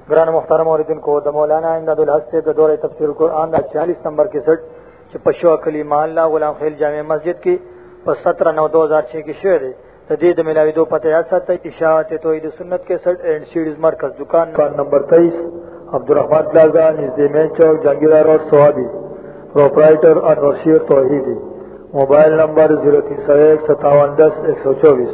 گران محترم اوریدن کو د مولانا امداد الحق سے دورہ تفسیر قرآن دا 46 نمبر کی سٹ پشوا کلی محلہ غلام خیل جامع مسجد کی 17/9/2006 کی شعر جدید ملاوی دو پتہ ایسا اشاعت توحید سنت کے سٹ اینڈ سیڈز مرکز دکان نمبر 23 عبدالرحمن پلازا نزد مین چوک جہانگیرہ روڈ سوابی پروپرائٹر انور شیر توحیدی موبائل نمبر 03015710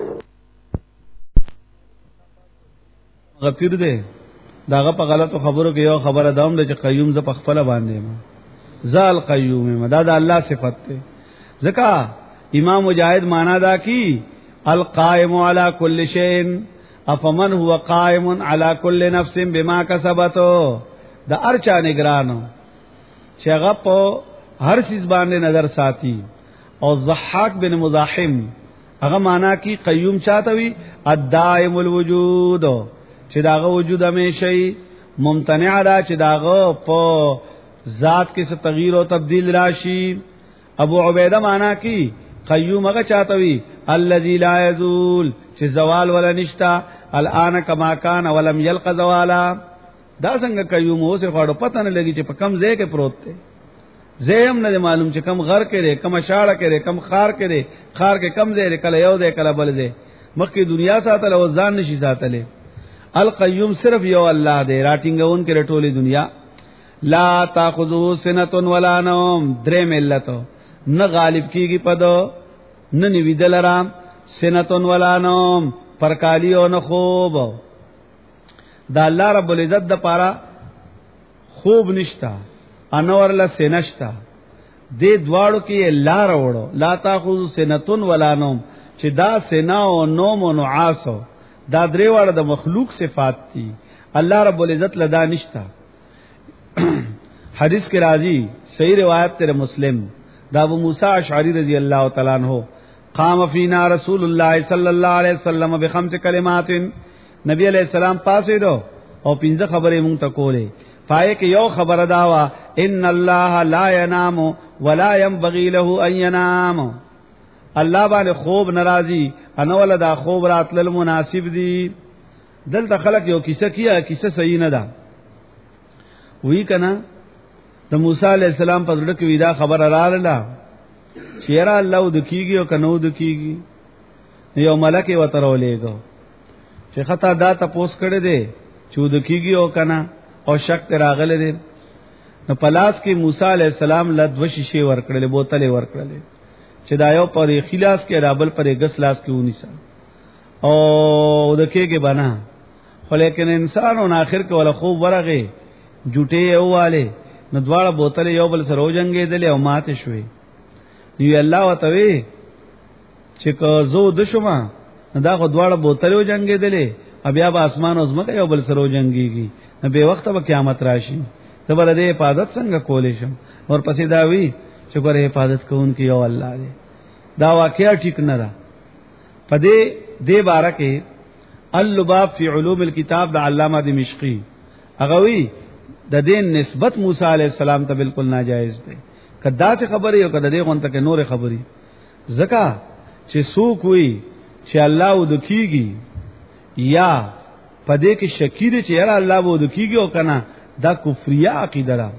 غفیر دے داغه په غلطو خبرو کې یو خبره داوم د قیوم ز په خپل باندې ما زال قیوم ما دا د الله صفت ده ځکه امام مجاهد معنا دا کی القائم علی کل شیء افمن هو قائم علی کل نفس بما کسبت دا ارچا نگرانو چې هغه په هر چیز باندې نظر ساتي او ضحاک بن مزاحم هغه معنا کی قیوم چاته وی الدائم الوجود چې داغه وجود همیشه ممتنع ده چې داغه په ذات کې څه تغییر او تبديل راشي ابو عبیده معنا کی قیوم هغه چاته وی الذي لا يزول چې زوال ولا نشتا الان کما کان ولم يلق زوالا دا څنګه قیوم هو صرف اړه پته نه لګي چې په کم ځای کې پروت دی زیم نه معلوم چې کم غر کې دی کم اشاړه کې دی کم خار کې دی خار کې کم ځای کله یو دی کله بل دی مخکې دنیا ساتل او ځان نشي ساتلې القیوم صرف یو الله دی راټینګون کې رټولې دنیا لا تاخذو سنه ولا نوم درې ملتو نه غالب کیږي پدو نه نیویدل رام سنه ولا نوم پرکالی او نه خوب دا الله رب العزت د پاره خوب نشتا انور لا سنشتا دې دواړو کې لار وړو لا تاخذو سنه ولا نوم چې دا سنا او نوم او نعاسو دا درې واړه د مخلوق صفات دي الله رب العزت لدا نشتا حدیث کې راځي صحیح روایت تر مسلم دا ابو موسی اشعری رضی الله تعالی عنہ قام فینا رسول الله صلی الله علیه وسلم بخمس کلمات نبی علیہ السلام پاسې دو او پنځه خبرې مونږ ته کولې پای کې یو خبره دا وا ان الله لا ينام ولا ينبغي له ان ينام الله باندې خوب ناراضي انا ولدا خوب راتل مناسب دي دلته خلک یو کیسه کیه کیسه صحیح نه ده وی کنه د موسی علی السلام په ځړ کې ویدا خبر رااله چیرې الله د کیږي او کنو د کیږي یو ملک وترولېګو چې خطا دا تپوس کړي دي چې د کیږي او کنا او شک راغله دي نو پلاس کې موسی علی السلام لد وشي ورکړل بوتله ورکړل چې دا یو پر خلاص کې رابل پر غس لاس کې ونی سا او دکې کې بنا خو لیکن انسان او اخر کې ولا خوب ورغه جټې یواله نو دواړه بوتل یو بل سره وجنګې دلې او ماته شوې دی الله وتوي چې کو زو د شوما دا خو دواړه بوتل وجنګې دلې بیا به اسمان او زمکه یو بل سره وجنګيږي نو به وخت به قیامت راشي ته بل دې حفاظت څنګه کولې شم اور پسې دا وی چې ګوره حفاظت کوونکی یو الله دی دا واقعیا ټیک نه ده پدې دې بارکه اللباب فی علوم الكتاب د علامه دمشقی هغه وی د دې نسبت موسی علی السلام ته بالکل ناجایز دی کدا چې خبره یو کده دې غونته کې نور خبري زکا چې څوک وی چې الله ودکیږي یا پدې کې شکیره چې یاره الله ودکیږي او کنه دا کفریه عقیده ده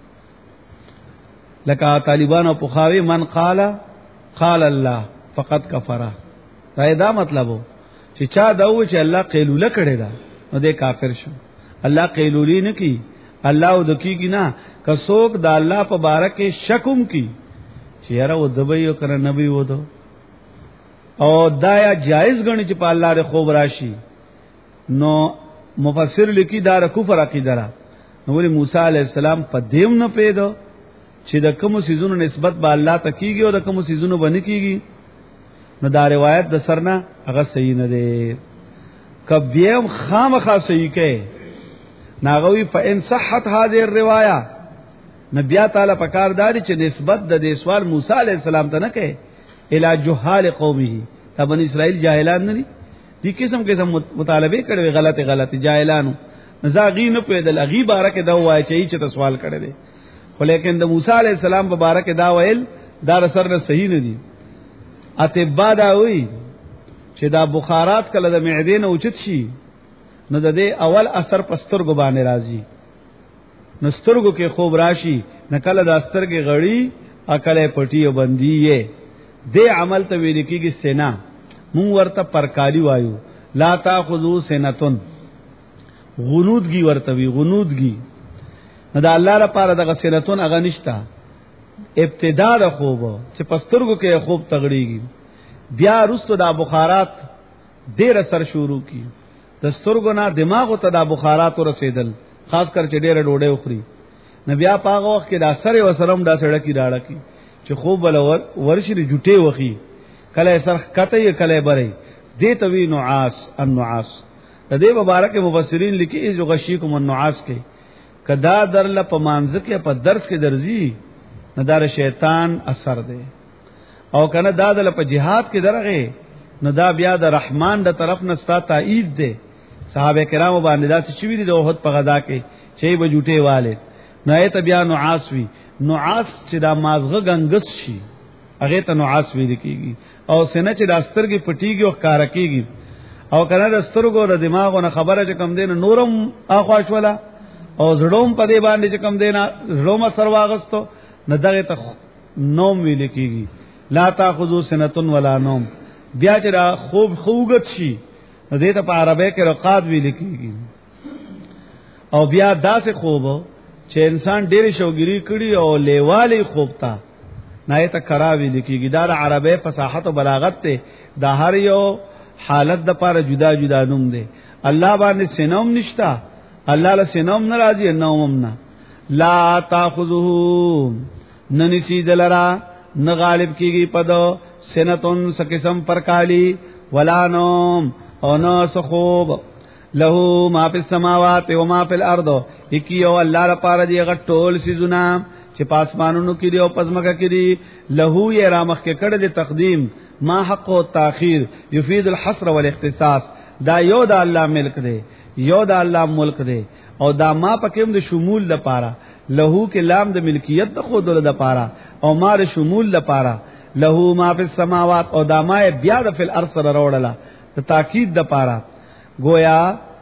لکه طالبان او پخاوی من قال الله فقط کفر دا مطلب چې چا دا و چې الله قیلوله کړي دا نو دې کافر شو الله قیلولی نه کی الله ودکیږي نه کڅوک دا الله په بارکه شکم کی چې یاره و دبیو کنه نبی و دو او دا یا جایز غنی چې په الله ر خوب راشي نو مفسر لیکي دا کفر عقیده را نو ولی موسی علی السلام په دیم نه پیدا چې د کوم سيزونو نسبت به الله ته کیږي او د کوم سيزونو باندې کیږي نو دا روایت د سرنا هغه صحیح نه ده کبیم خامخا صحیح کې ناغوی فإن صحت هذه الروايه نبی تعالی پکار داري چې نسبت د دې سوال موسی عليه السلام ته نه کوي الی جهال قومه دا بنی اسرائیل جاهلان نه دي قسم مطالبه کړي غلط جاهلانو نزاغي نه پیدل اغي بارکه دا وای چې سوال کړي دي خو لیکن د موسی علی السلام مبارک دا ویل دا سر نه صحیح نه دي اتبا دا وی چې دا بخارات کله د معدې نه اوچت شي نو د دې اول اثر پسترګو باندې راځي. نو سترګو کې خوب راشي، نکله د سترګې غړي اکله پټي او بندي یې دې عمل ته ویل کېږي سینا. مونږ ورته پرکالی وایو. لا تاخذو سنتون، غنودگی ورته وی، غنودگی. نو دا الله لپاره د غسنتون هغه نشتا. ابتدا د خوب چې پسترګو کې خوب تغړیږي، بیا رستو دا بخارات ډیر اثر شروع کی. د سترګو نه دماغ ته دا بخارات ورسېدل، خاص کر چې ډېر ډوډۍ وخوري. نو بیا پاغه وخت کې دا سره وسرم دا سړی کی راړه کی چې خوب ول ورشي جټې وخی، کله سر کته کله بره دې توی نعاس. النعاس د دې مبارک مفسرین لیکي چې غشیکم النعاس کې کدا درل په مانځ کې په درس کې درځي نه دار شیطان اثر دی، او کنه دا دل په جهاد کې درغه نو دا بیا د رحمان د طرف نه ستا تایید دی. صحابه کرام باندې دا چې ویلي د احد په غدا کې چې به جوټه والے نو ایت بیا نعاس وی. نعاس چې دا مازغه غنګس شي هغه ته نعاس ویل کیږي. او سینه چې د سترګې پټیږي او ښکارا کیږي، او کنه د سترګو د دماغو نه خبره چې کم دین نورم اخواش ولا او زړوم په دې باندې چې کم دینه زړوم سر واغستو نه دغه ته نوم ویل کیږي. لا تاخذو سنتون ولا نوم. بیا چې دا خوب خوګت شي نو دې ته په عربی کې رقاد ویل کیږي. او بیا داسې خوب چې انسان ډېر شوګری کړي او لیوالي خوب تا نه ته کراوي لیکيږي. دا د عربی فصاحت او بلاغت ته د هر یو حالت د پاره جدا جدا نوم دی. الله باندې سینوم نشتا، الله له سینوم ناراضي نوم نه. لا تاخذو ننسی دلرا نه غالب کیږي پدو سنتون سقسم پر کالی ولا نوم او نو سخوب. له ما فی السماوات و ما فی الارض، یکیو الله لپاره دی غټول سيزونه چې پاسمانونو کې دی او پزماکه کې دی. له یې رامخ کې کړه د تقدیم ما حق او تاخير یفید الحصر والاختصاص. دا یو د الله ملک دی، یو د الله ملک دی، او دا ما پکې د شمول لپاره. له کې لام د ملکیت د خود له لپاره او ما د شمول لپاره. له ما فی السماوات او دا ما بیا د فل ارض سره وروړه د تاکید لپاره. گویا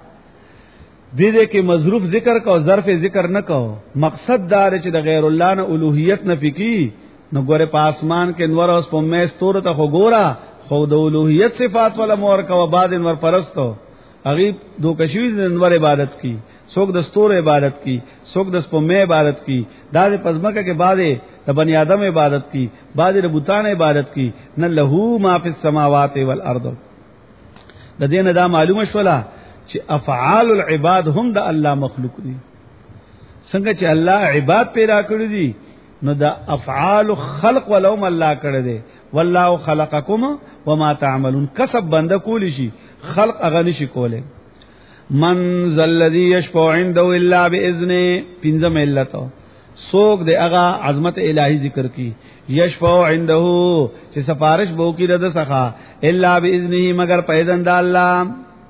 دې کې مظروف ذکر کو ظرف ذکر نه کو. مقصد دا چې د غیر الله نه الوهیت نفي کی. نو ګوره په اسمان کې انور اوس په مې ستوره ته خو ګورا خو د الوهیت صفات ولا مور کو بعد انور پرستو غریب دو کشوی د انور عبادت کی، څوک د ستور عبادت کی، څوک د سپمې عبادت کی، دا د پزماکه کې بعد د بنی آدم عبادت کی، بعد د بوتان عبادت کی. نه له ما فی السماوات والارض. د دې نه دا معلومه شولا چې افعال العباد هم د الله مخلوق دي. څنګه چې الله عباد پیدا کړی دي نو د افعال خلق ولهم الله کړی دي. والله خلقکم وما تعملون. کسب بنده کولی شي، خلق هغه نشي کوله. من ذا الذی یشفع عنده الا باذنه. پنځم علت سوق د هغه عظمت الہی ذکر کی. یشفع عنده چې سفارش بو کی رد سخا الا باذنه مگر په اذن د الله.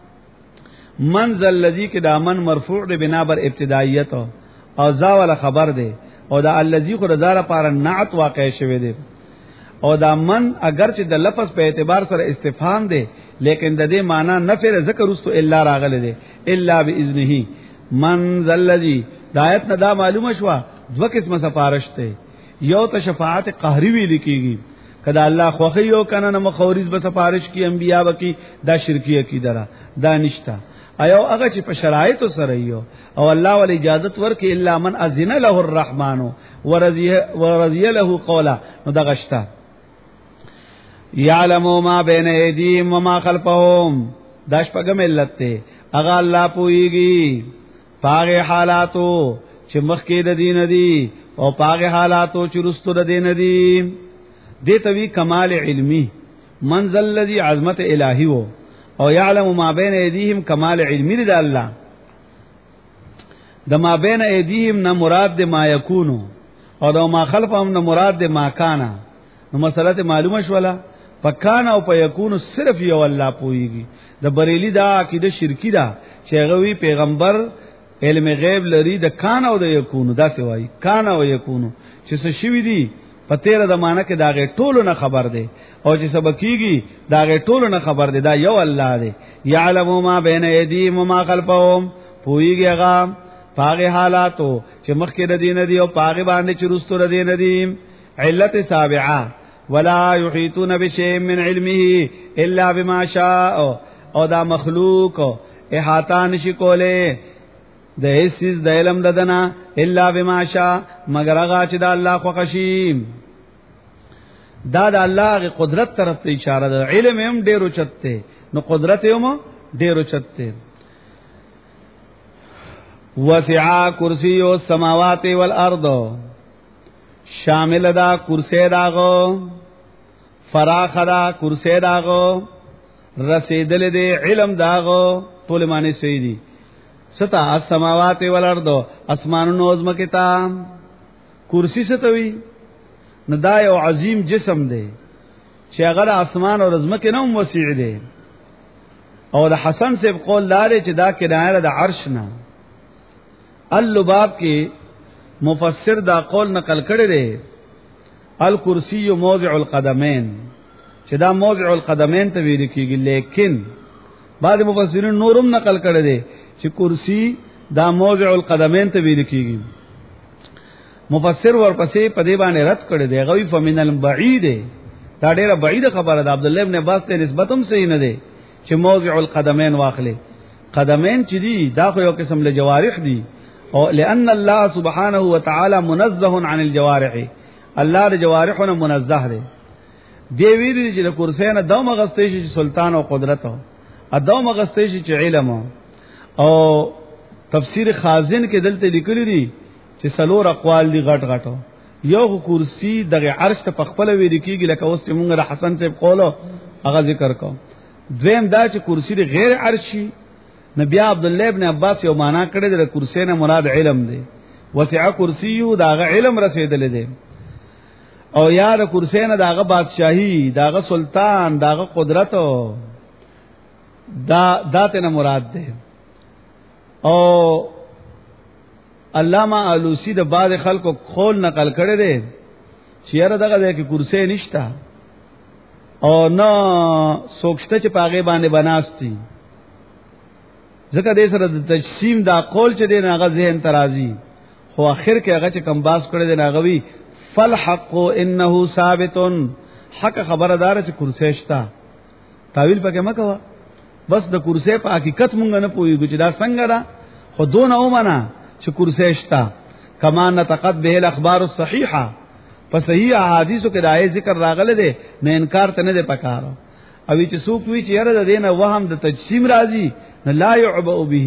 من ذا الذی کې دا من مرفوع دی بنا بر ابتدائیت او ذا ولا خبر دی، او دا الذی خو رضا لپاره نعت واقع شوی دی. او دا من اگر چې د لفظ په اعتبار سره استفهام دی لیکن د دې معنی نفر ذکر واستو الا راغله دی الا باذنه. من ذا الذی دایت نه دا معلومه شو دو قسمه سفارش ته. یو ته شفاعت قهری وی لیکيږي، کدا الله خوخه یو کنه نو مخاورز به سفارش کی انبیا وکي، دا شرکیه کی درا دا نشتا. ایو هغه چې په شرایط سره یو او الله ول اجازت ورکي الا من اذن له الرحمن ورضي له قولا. نو دا غشتا یعلم ما بین ایدیهم وما خلفهم. داش پغم علت ته هغه الله پويږي پاغه حالاتو چې مخکې د دین دي او پاغه حالاتو چې رستو د دین دي. دې توی کمال علمی. منزل الذی عظمت الہی وو او یعلم ما بین ایدیهم کمال علمی دی الله. د ما بین ایدیهم نه مراد د ما یکونو او د ما خلفهم نه مراد د ما کانا. نو مسله معلومه شولا پکانا او پيكونو صرف یو الله پويږي. د بریلی دا عقیده شرکی دا چې غوی پیغمبر علم غیب لري د کان او د یکونو دا سی وای کان او یکونو چې څه شوی دی په تیر زمانہ کې داغه ټولو نه خبر دی او چې سبق کیږي داغه ټولو نه خبر دی. دا یو الله دی. یعلم ما بین ایدیهم وما خلفهم، پویږي هغه پاغه حالاتو چې مخکې د دین دی او پاغه باندې چې رستو د دین دی. علت سابعه ولا یحیطون بشیء من علمه الا بما شاء، او دا مخلوق احاطه نشي کوله د هیڅ د علم ددنا الا بما شاء مگر هغه چې د الله خو خشیم. دا د الله قدرت طرف ته اشاره ده. علم هم ډیرو چته نو قدرت هم ډیرو چته. وسع کرسی السماوات والارض، شامل دا کرسی داغو، فراخ دا کرسی داغو، رسیدل دی علم داغو، ټول معنی صحیح دي. ستا السماوات والارض، اسمانونو ازمکه تا. کرسی ستوي نو دا یو عظیم جسم دی چې هغه اسمان او ازمکه نه وسیع دی. او د حسن سے قول لاره چې دا کنایه د عرش نه. اللباب کې مفسر دا قول نقل کړی دی الکرسی موضع القدمین، چې دا موضع القدمین ته ویل کیږي، لیکن بعض مفسرین نورم نقل کړی دی چې کرسی دا موضع القدمین ته ویل کیږي. مفسر ورپسې په دې باندې رد کړی دی غوی فمن البعید، دا ډیره بعید خبره ده. عبد الله ابن عباس ته نسبت هم صحیح نه دی چې موضع القدمین واخلي. قدمین چې دي دا خو یو قسم له جوارح دي، او لأن الله سبحانه وتعالى منزه عن الجوارح، الله د جوارحونه منزه دی. دی ویری چې د کرسیانه دوم غستې شي سلطان او قدرت او دوم غستې شي چې علم. او تفسیر خازن کې دلته لیکلی دی چې سلور اقوال دی غټ غټو. یو کرسی دغه عرش ته پخپل ویری کیږي لکه اوس چې مونږ د حسن صاحب قولو هغه ذکر کوم. دویم دا چې کرسی دی غیر عرشی. نبی عبد الله ابن عباس یو معنا کړی د کرسی نه مراد علم دی. وسع کرسیو داغه علم رسیدل دی. او یار کرسی نه داغه بادشاہي، داغه سلطان، داغه قدرت دا ته نه مراد دی. او علامہ علوسی د بعض خلکو خول نقل کړی دی چې یاره دغه ځای کې کرسی نشتا او نه سوکشته چې پاغه باندې بناستی. ځکه دې سره د تجسیم دا قول چې دی هغه ذهن ترازی، خو اخر کې هغه چې کم باس کړی دی هغه وی فالحق انه ثابت، حق خبردار چې کرسی شتا. تعویل پکې مکوا، بس د کرسی په حقیقت مونږ نه پوهیږو چې دا څنګه ده، خو دون او منا چې کرسی شتا. کما نتقد به الاخبار الصحیحه، په صحیح احادیثو کې دای ذکر راغله ده، نه انکار ته نه ده پکاره. او چې څوک وی چې یاره د دینه وهم د تجسیم راځي نه لا يعبأ به،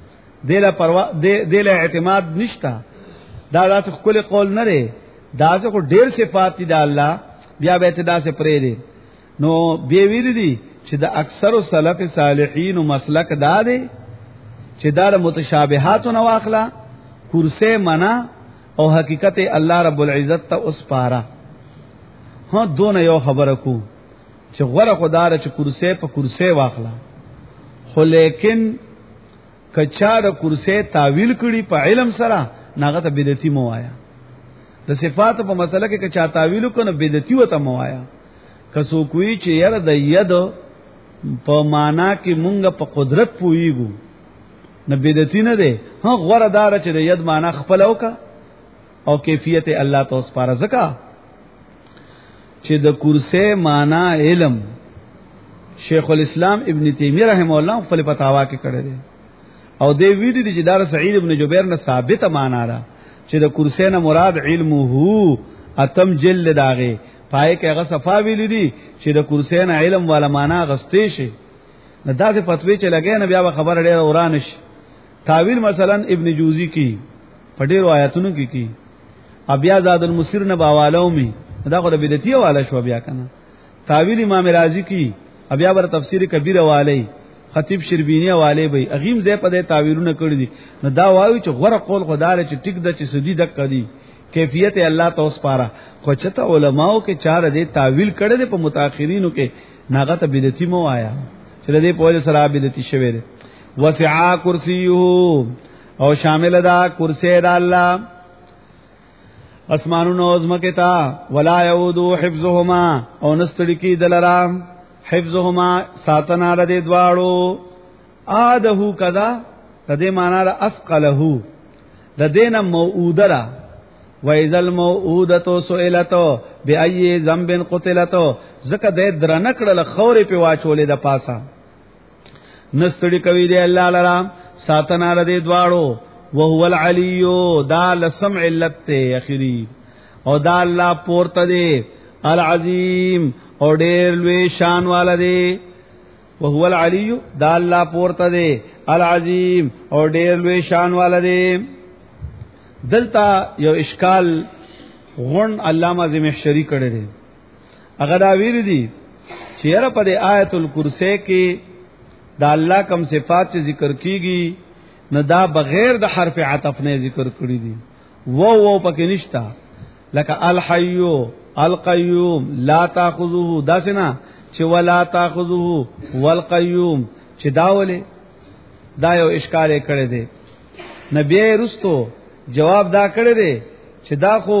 دله اعتماد نشتا. دا داسې خپل قول نه لري، دا څه ډېر صفات دي د الله، بیا به ته داسې پرې دي. نو به ویل دي چې د اکثر سلف صالحین مسلک دا دی چې دا متشابهات نو واخلا کرسی منا او حقیقت الله رب العزت ته اوس پارا. ها دون یو خبره کو چې غره خدای چې کرسی په کرسی واخلا، خو لیکن کچا د کرسی تعویل کړي په علم سره ناغه ته بدعتي مو وایا. د صفات په مسله کې کچا تعویل کنه بدعتي وته مو وایا. کسو کوئی چې یره د ید په معنا کې مونږ په قدرت پویګو نه بدعتي نه ده. ها غره دار چې د ید معنا خپل اوکا او کیفیت الله توس پاره زکا چې د کرسی معنا علم. شیخ الاسلام ابن تیمیہ رحم الله خپل فتاوا کې کړی دی او دی ویډی چې دار سعید ابن جبیر نه ثابت معنا ده چې د کرسی نه مراد علم هو اتم جل داغه پای کې هغه صفا ویل دي چې د کرسی نه علم والا معنا غستې شي. نه داسې فتوی چې لګي نه بیا خبر ډېر اورانش. تعویل مثلا ابن جوزی کی په ډېر آیاتونو کې کی بیا زاد المسر نه باوالو می دا خو د بدعتي والا شو. بیا کنه تعویل امام رازی کی بیا بر تفسیر کبیر والی خطیب شربینی والی به اغیم زې په دې تعویلونه کړی دي. نو دا وایي چې غره قول خدای چې ټیک د چې سدی د کدی کیفیت الله توس پاره. خو چته علماو کې چار دې تعویل کړی دي په متأخرینو کې ناغه ته بدعتي مو آیا چې دې په وجه سره بدعتي شوی دی. وسع کرسیه او شامل دا کرسی د الله اسمانونو ازمکه تا ولا يعود حفظهما او نستړي کی دلرام حفظهما ساتنا د دواړو عاده کذا د دې معنا د اسقله د دین موعوده و اذا الموعوده سئلت بأي ذنب قتلت زکه د درنکړه خورې په واچولې د پاسا نستړي کوي دی الله لرا ساتنا د دواړو وهو العلی دا لسمع علت اخری او دا الله پورته دی العظیم او ډیر لوی شان والا دی وهو العلی دا الله پورته دی العظیم او ډیر لوی شان والا دی دلتا یو اشکال غون علامہ زمخشری کړی دی هغه دا ویل دي چې یره په آیت الکرسی کې دا الله کم صفات چې ذکر کیږي نه دا بغیر د حرف عطف نه ذکر کړی دي وو پکې نشتا لکه الحی القیوم لا تاخذه دا څنګه چې ولا تاخذه والقیوم چې داوله دا یو اشکال کړی دی نبی رستو جواب دا کړی دی چې دا خو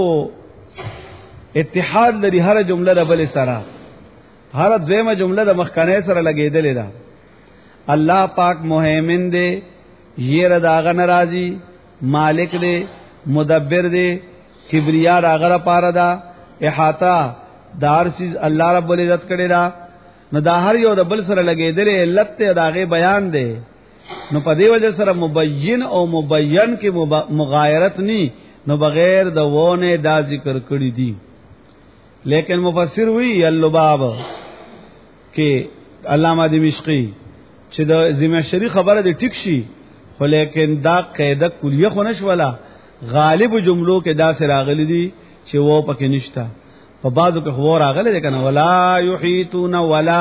اتحاد لري هر جمله د بل سره هر دویمه جمله د مخکنه سره لګیدلې ده الله پاک مهیمن دی یہ رداغ ناراضی مالک دے مدبر دے کبریا راغر پارا دا احاطہ دار سیز اللہ رب العزت کرے دا نو دا ہر یو د بل سره لګې دلې علت ته داغه بیان دی نو په دې وجه سره مبین او مبین کې مغایرت نی نو بغیر د وونه دا ذکر کړی دی لیکن مفسر وی اللباب کې علامہ دمشقی چې د زمخشری خبره دی ټیک شي خو لیکن دا قاعده کلیه خو نش ولا غالب جملو کې دا سره راغلي دي چې وو پکې نشتا په بعضو کې خو راغلي دي کنه ولا یحیتون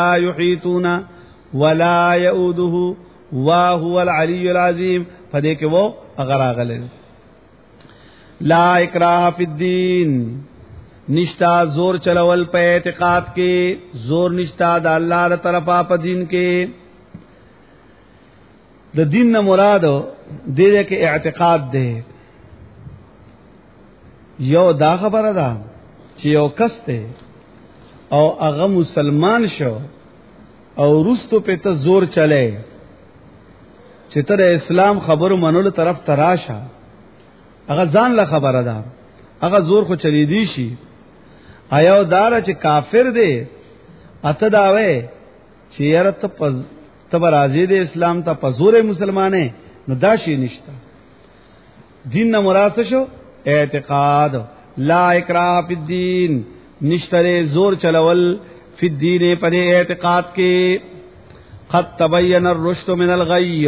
ولا یؤده وهو العلی العظیم فدې کې وو اگر راغلي لا اکراه فی الدین نشتا زور چلول په اعتقاد کې زور نشتا د الله تر طرفه په دین کې د دین نه مراد دې کې اعتقاد ده یو دا خبره ده چې یو کس ته او هغه مسلمان شو او رستو په ته زور چلے چې تر اسلام خبرو منلو طرف تراشه هغه ځان له خبره ده هغه زور خو چلی دی شي ایو دار چې کافر دی اته داوي چې يرت تبر راضی دے اسلام تا پزور مسلمانے نو داشی نشتا دین نا مراد شو اعتقاد لا اکراہ فی الدین نشترے زور چلول فی الدین پر اعتقاد کے قد تبین الرشد من الغی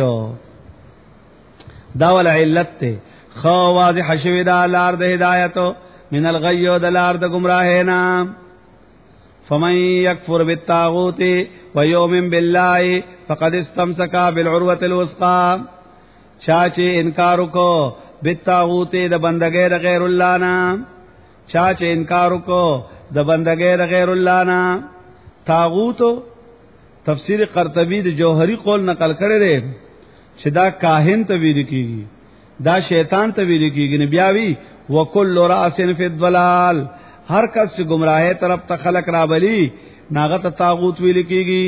داول علت تے خو واضح شوی دا لار دا ہدایتو من الغی دا لار دا گمراہینا فمن يكفر بالطاغوت ويؤمن بالله فقد استمسك بالعروة الوثقى چاچے انکار کو بالطاغوت د بندګۍ د غیر الله نا چاچے انکار کو د بندګۍ د غیر الله نا طاغوت تفسیر قرطبی د جوهری قول نقل کړي دي چې دا کاهن ته ویل کیږي دا شیطان ته ویل کیږي نبیاوی وکل راس فی الضلال ہر کس سے گمراہی طرف تا خلق رابلی ناغت طاغوت ویل کیږي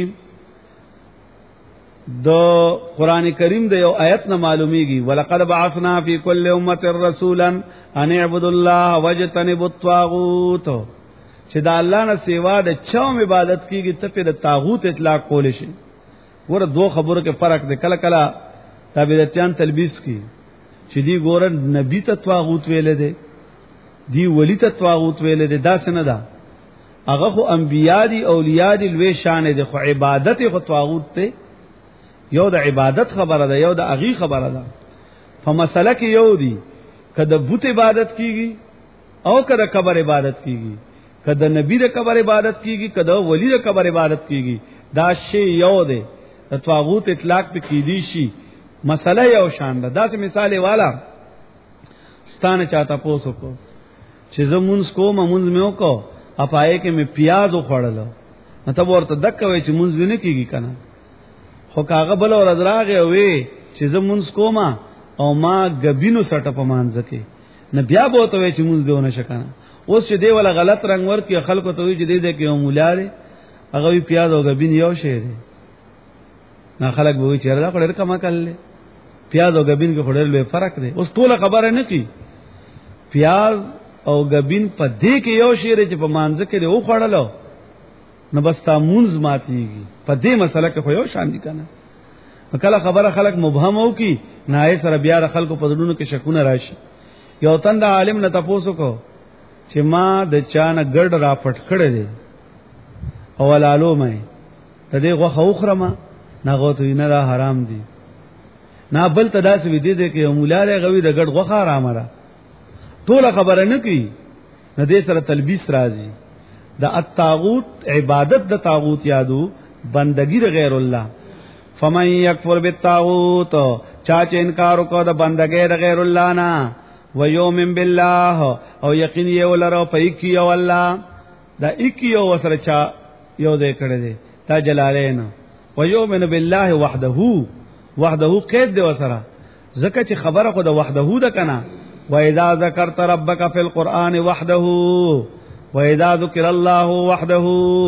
دو قران کریم د یو آیت نه معلومیږي ولقد بعثنا فی کل امه رسولا ان اعبدوا الله واجتنبوا الطاغوت چې دا الله نه سیوا د چوم عبادت کیږي ته په طاغوت اطلاق کول شي ور دو خبرو کې فرق دی کله کله تابعیتان تلبیس کی چې دی ګور نبی ته طاغوت ویل دی دی ولی ته طاغوت ویل دی دا څنګه ده هغه خو انبیا دي اولیاء دي لوی شان دي خو عبادت خو طاغوت ته یو د عبادت خبره ده یو د اغي خبره ده فمسله کې یو دي کده بت عبادت کیږي او کده قبر عبادت کیږي کده نبی د قبر عبادت کیږي کده ولی د قبر عبادت کیږي دا شی یو ده د طاغوت اطلاق په کې دي شي مسله یو شان ده دا څه مثال والا ستانه چاته پوسو کو چې زمونږ کوم مونږ مې وکړو اپای کې مې پیاز وخړل مته ورته دک وای چې مونږ نه کیږي کنه خو کاغه بل ور دراغه وې چې زمونږ کوما او ما غبینو سټه په مانځ کې نه بیا به ته چې موږ دیونه شکنه. اوس چې دی ولا غلط رنگ ورکی خلکو ته وی چې دې کې مولاره هغه وی پیاز او غبین یو شی دی. نه خلک به وی چې را کړه کما کړل پیاز او غبین کې خورل به فرق دی. اوس ټول خبره نه کی پیاز او غبین په دې کې یو شی دی چې په مانځ کې دی او خړلو نو بس تامونز ماتيږي. په دې مسله کې خو یو شان دي کنه. کله خبره خلک مبهم او کی نه سره بیا خلکو په دونو کې شکونه راشي. یو تند عالم نه تاسو کو چې ما د چانه ګډ را پټ کړی دی او لالو مې ته دې غوخه وخرمه نه غوته نه را حرام دي نه بل تداس وی دي کې مولاله غوي د ګډ غوخه حرام را ټول خبره نه کی نه دې سره تلبیس راځي. د الطاغوت عبادت د طاغوت یادو بندگی د غیر الله. فمن یکفر بالطاغوت چا چې انکار وکړ د بندګۍ د غیر الله نه ويؤمن بالله او یقین یې ولرو په کې او الله دا کې او سره چا یو دې کړی دی تا جلالین ويؤمن بالله وحده قید دی وسره زکه چې خبره خو د وحده ده کنه. واذا ذکرت ربک فی القرآن وحده واذا ذکر الله وحده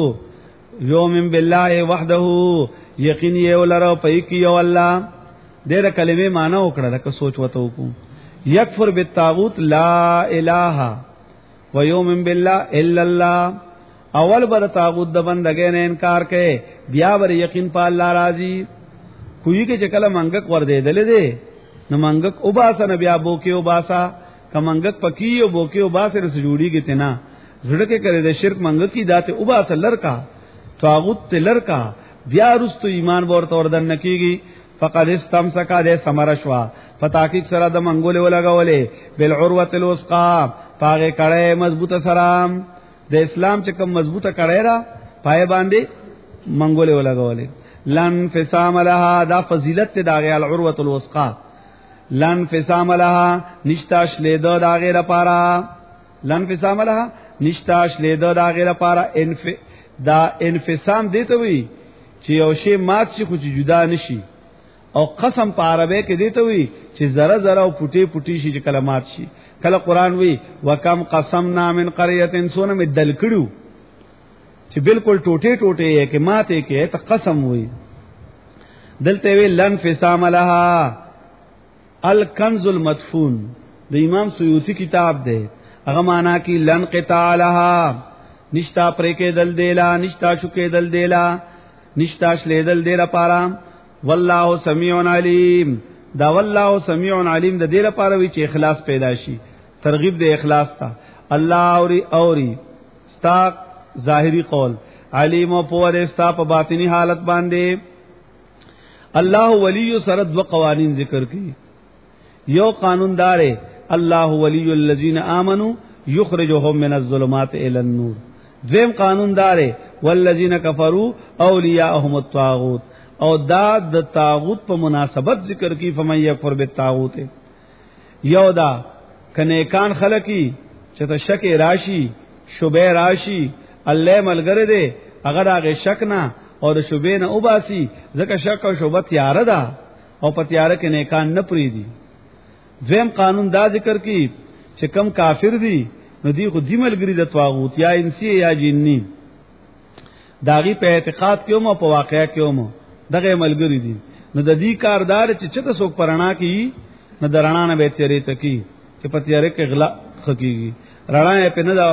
یؤمن بالله وحده یقین یې ولرو په کې او الله دې کلمې معنی وکړه لکه سوچ وته وکړو. یکفر بالطاغوت لا اله ويؤمن بالله الا الله. اول بر طاغوت د بندګۍ نه انکار کړي بیا بر یقین په الله راضي. کوی کې چې کله منګک ور دې دلې دې نو منګک او باسه نه بیا بوکي او باسا کمنګک پکی او بوکي او باسه رس جوړیږي تنا زړه کې کړي د شرک منګک کی داته او باسه لړکا طاغوت ته لړکا بیا رستو ایمان ورته وردن نکیږي. فقد استمسک ده سمرشوا فتاکیک سره د منګولې ولګولې بالعروه الوثقا پاګه کړه مضبوطه سلام د اسلام چې کوم مضبوطه کړه را پای باندې منګولې ولګولې. لن فسام لها دا فضیلت د هغه العروه الوثقا لن فسام لها نشتاش لیدو دا غیره پارا لن فسام لها نشتاش لیدو دا غیره پارا دا انفسام دیته وی چې یو شی مات شي خو چې جدا نشي او قسم په عربی کې دیته وی چې ذره ذره او پټي پټي شي چې کلمات شي. کله قران وی وکم قسمنا من قريه سونه می دل کړو چې بالکل ټوټه ټوټه یې کې ماته کې ته قسم وی دلته وی لن فسام لها. الکنز المدفون د امام سیوطی کتاب دی هغه معنا کې لن قطع لها نشتا پرې کې دل دیلا نشتا شو کې دل دیلا نشتا شلې دل دیلا پارا. والله سمیع علیم دا والله سمیع علیم د دې لپاره وی چې اخلاص پیدا شي ترغیب د اخلاص تا. الله اوري ستا ظاهری قول علیم او په دې ستا په باطنی حالت باندې. الله ولی سره دو قوانین ذکر کړي. یو قانون دار الله ولی الذین آمنوا یخرجهم من الظلمات الى النور. دویم قانون دار والذین کفروا اولیاءهم الطاغوت او دا د طاغوت په مناسبت ذکر کی فمن یکفر بالطاغوت. یو دا کنه کان خلقی چې ته شک راشی شوبه راشی الله ملګری دی اگر هغه شک نه او شوبه نه وباسي ځکه شک او شوبه تیار ده او په تیار کې نه کان نه پری دي. دویم قانون دا ذکر کی چې کم کافر دي نو دی خو دی ملګری د طاغوت یا انسی یا جنی داغي په اعتقاد کې او په واقعیا کې او دغه ملګری دي. نو د دې کاردار چې چته څوک پرانا کی نو درانا نه به تیرې تکي چې په تیارې کې غلا خکېږي رانا په نه دا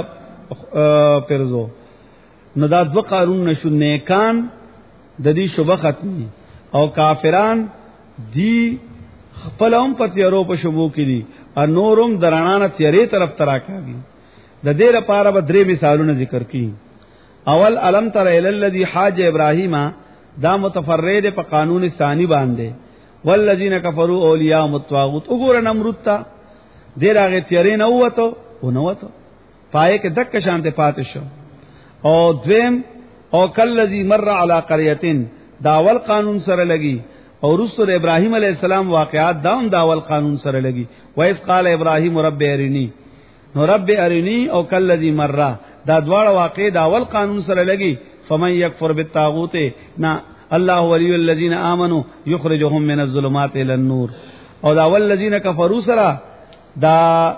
پرزو. نو دا دو قانون نشو نیکان د دې شوبه ختمي او کافران دی خپل هم په تیارو په شوبو کې دي او نورم درانا نه تیارې طرف تراکاږي. د دې لپاره به درې مثالونه ذکر کړي. اول علم تر الذی حاج ابراهیم دا متفرد په قانون ثانی باندې والذین کفروا اولیاء الطاغوت. وګوره نمرود ته ډیر هغه تیارې نه وته او نه وته پای کې دک شانته پاتې شو. او دویم او کلذی مر علی قريه دا اول قانون سره لګي او رسول ابراهیم علیہ السلام واقعات دا هم دا اول قانون سره لګي. وایذ قال ابراهیم رب ارنی نو رب ارنی او کلذی مر دا دواړه واقع دا اول قانون سره لګي. فمن یکفر بالطاغوت نا الله ولی الذین آمنوا یخرجهم من الظلمات الى النور. او دا والذین کفروا سره دا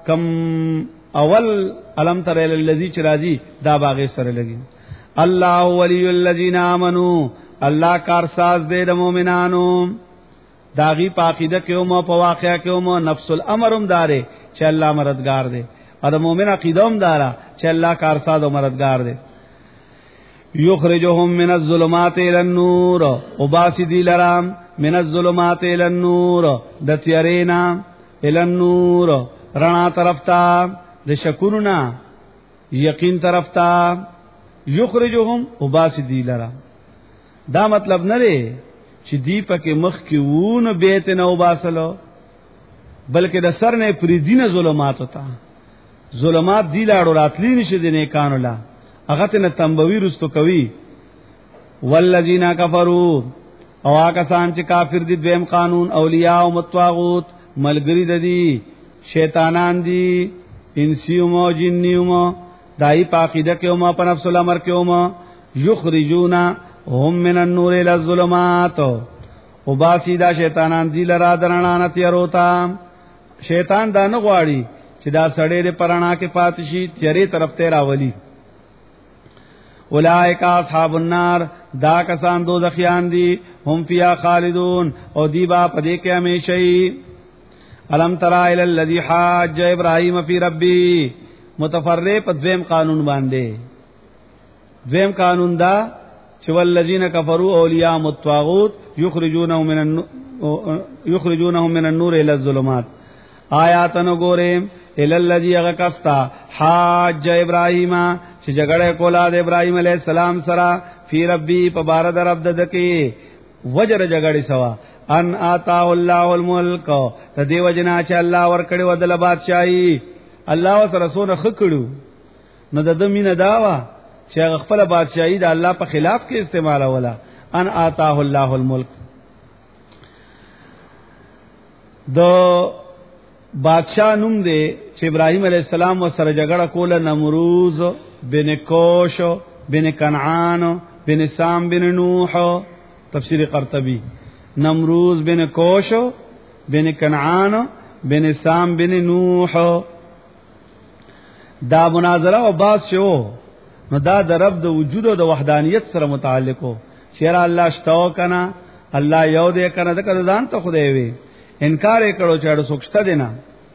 کم اول علم تر الذی چرازی دا باغ سره لګي. الله ولی الذین آمنو، الله کارساز دے د مومنانو. داغي پاقیده کې او ما په واقعیا کې او ما نفس الامرم دارې چې الله مددگار دی، او د مؤمن عقیده هم دارا چې الله کارساز او مددگار دی. یخرجهم من الظلمات الى النور، وباسدی لرام من الظلمات الى النور، د تیرینا الى النور، رڼا طرف ته، د شکرنا یقین طرف ته. یخرجهم وباسدی لرام، دا مطلب نه دی چې دی پکې مخ کې وونه بیت نه وباسلو، بلکې د سر نه پری دینه ظلمات وتا. ظلمات دی لاړو راتلی نشه دي نه کانو لا هغه ته تنبوی رستو کوي. والذین کفروا، او هغه سان چې کافر دي دویم قانون، اولیاء او متواغوت، ملګری د دي شیطانان دي، انسیوم او جنیوم، دای پاکیده کې او ما په نفس الامر کې او ما یخرجونا هم من النور الى الظلمات، او باسی دا شیطانان دی لرا درنانه تیروتا. شیطان دا نه غواړي چې دا سړی د پرانا کې پاتشي، تیرې طرف ته راولي. اولئک اصحاب النار، دا کسان دوزخیان دي، هم فیها خالدون، او دی با پدې کې همیشئ. الم ترى الى الذي حاج ابراهيم في ربه، متفرع په دویم قانون باندې. دویم قانون دا چې والذین کفروا اولیاء الطاغوت یخرجونهم من النور الى الظلمات. آیاتن ګورم الى الذي غکستا حاج ابراهيم، چې جګړه کولا د ابراهيم عليه السلام سره فی ربی په بار در عبد دکی وجر جګړې سوا ان آتا الله الملک، ته دی وجنا چې الله ور کړی ودل بادشاہي. الله سره سونه خکړو نو د دمینه داوا چې خپل بادشاہي د الله په خلاف کې استعمال ولا. ان آتاه الله الملک، دو بادشاہ نوم دی چې ابراهيم عليه السلام سره جګړه کوله، نمروز بن کوش بن کنعان بن سام بن نوح. تفسیر قرطبی، نمروز بن کوش بن کنعان بن سام بن نوح. دا مناظره او باس شو نو دا د رب د وجود او د وحدانیت سره متعلق وو. چیرې الله شتاو کنا، الله یو دې کنه د کړه ځان ته خدای وي، انکار یې کړو چې اړ سوکشته دینا.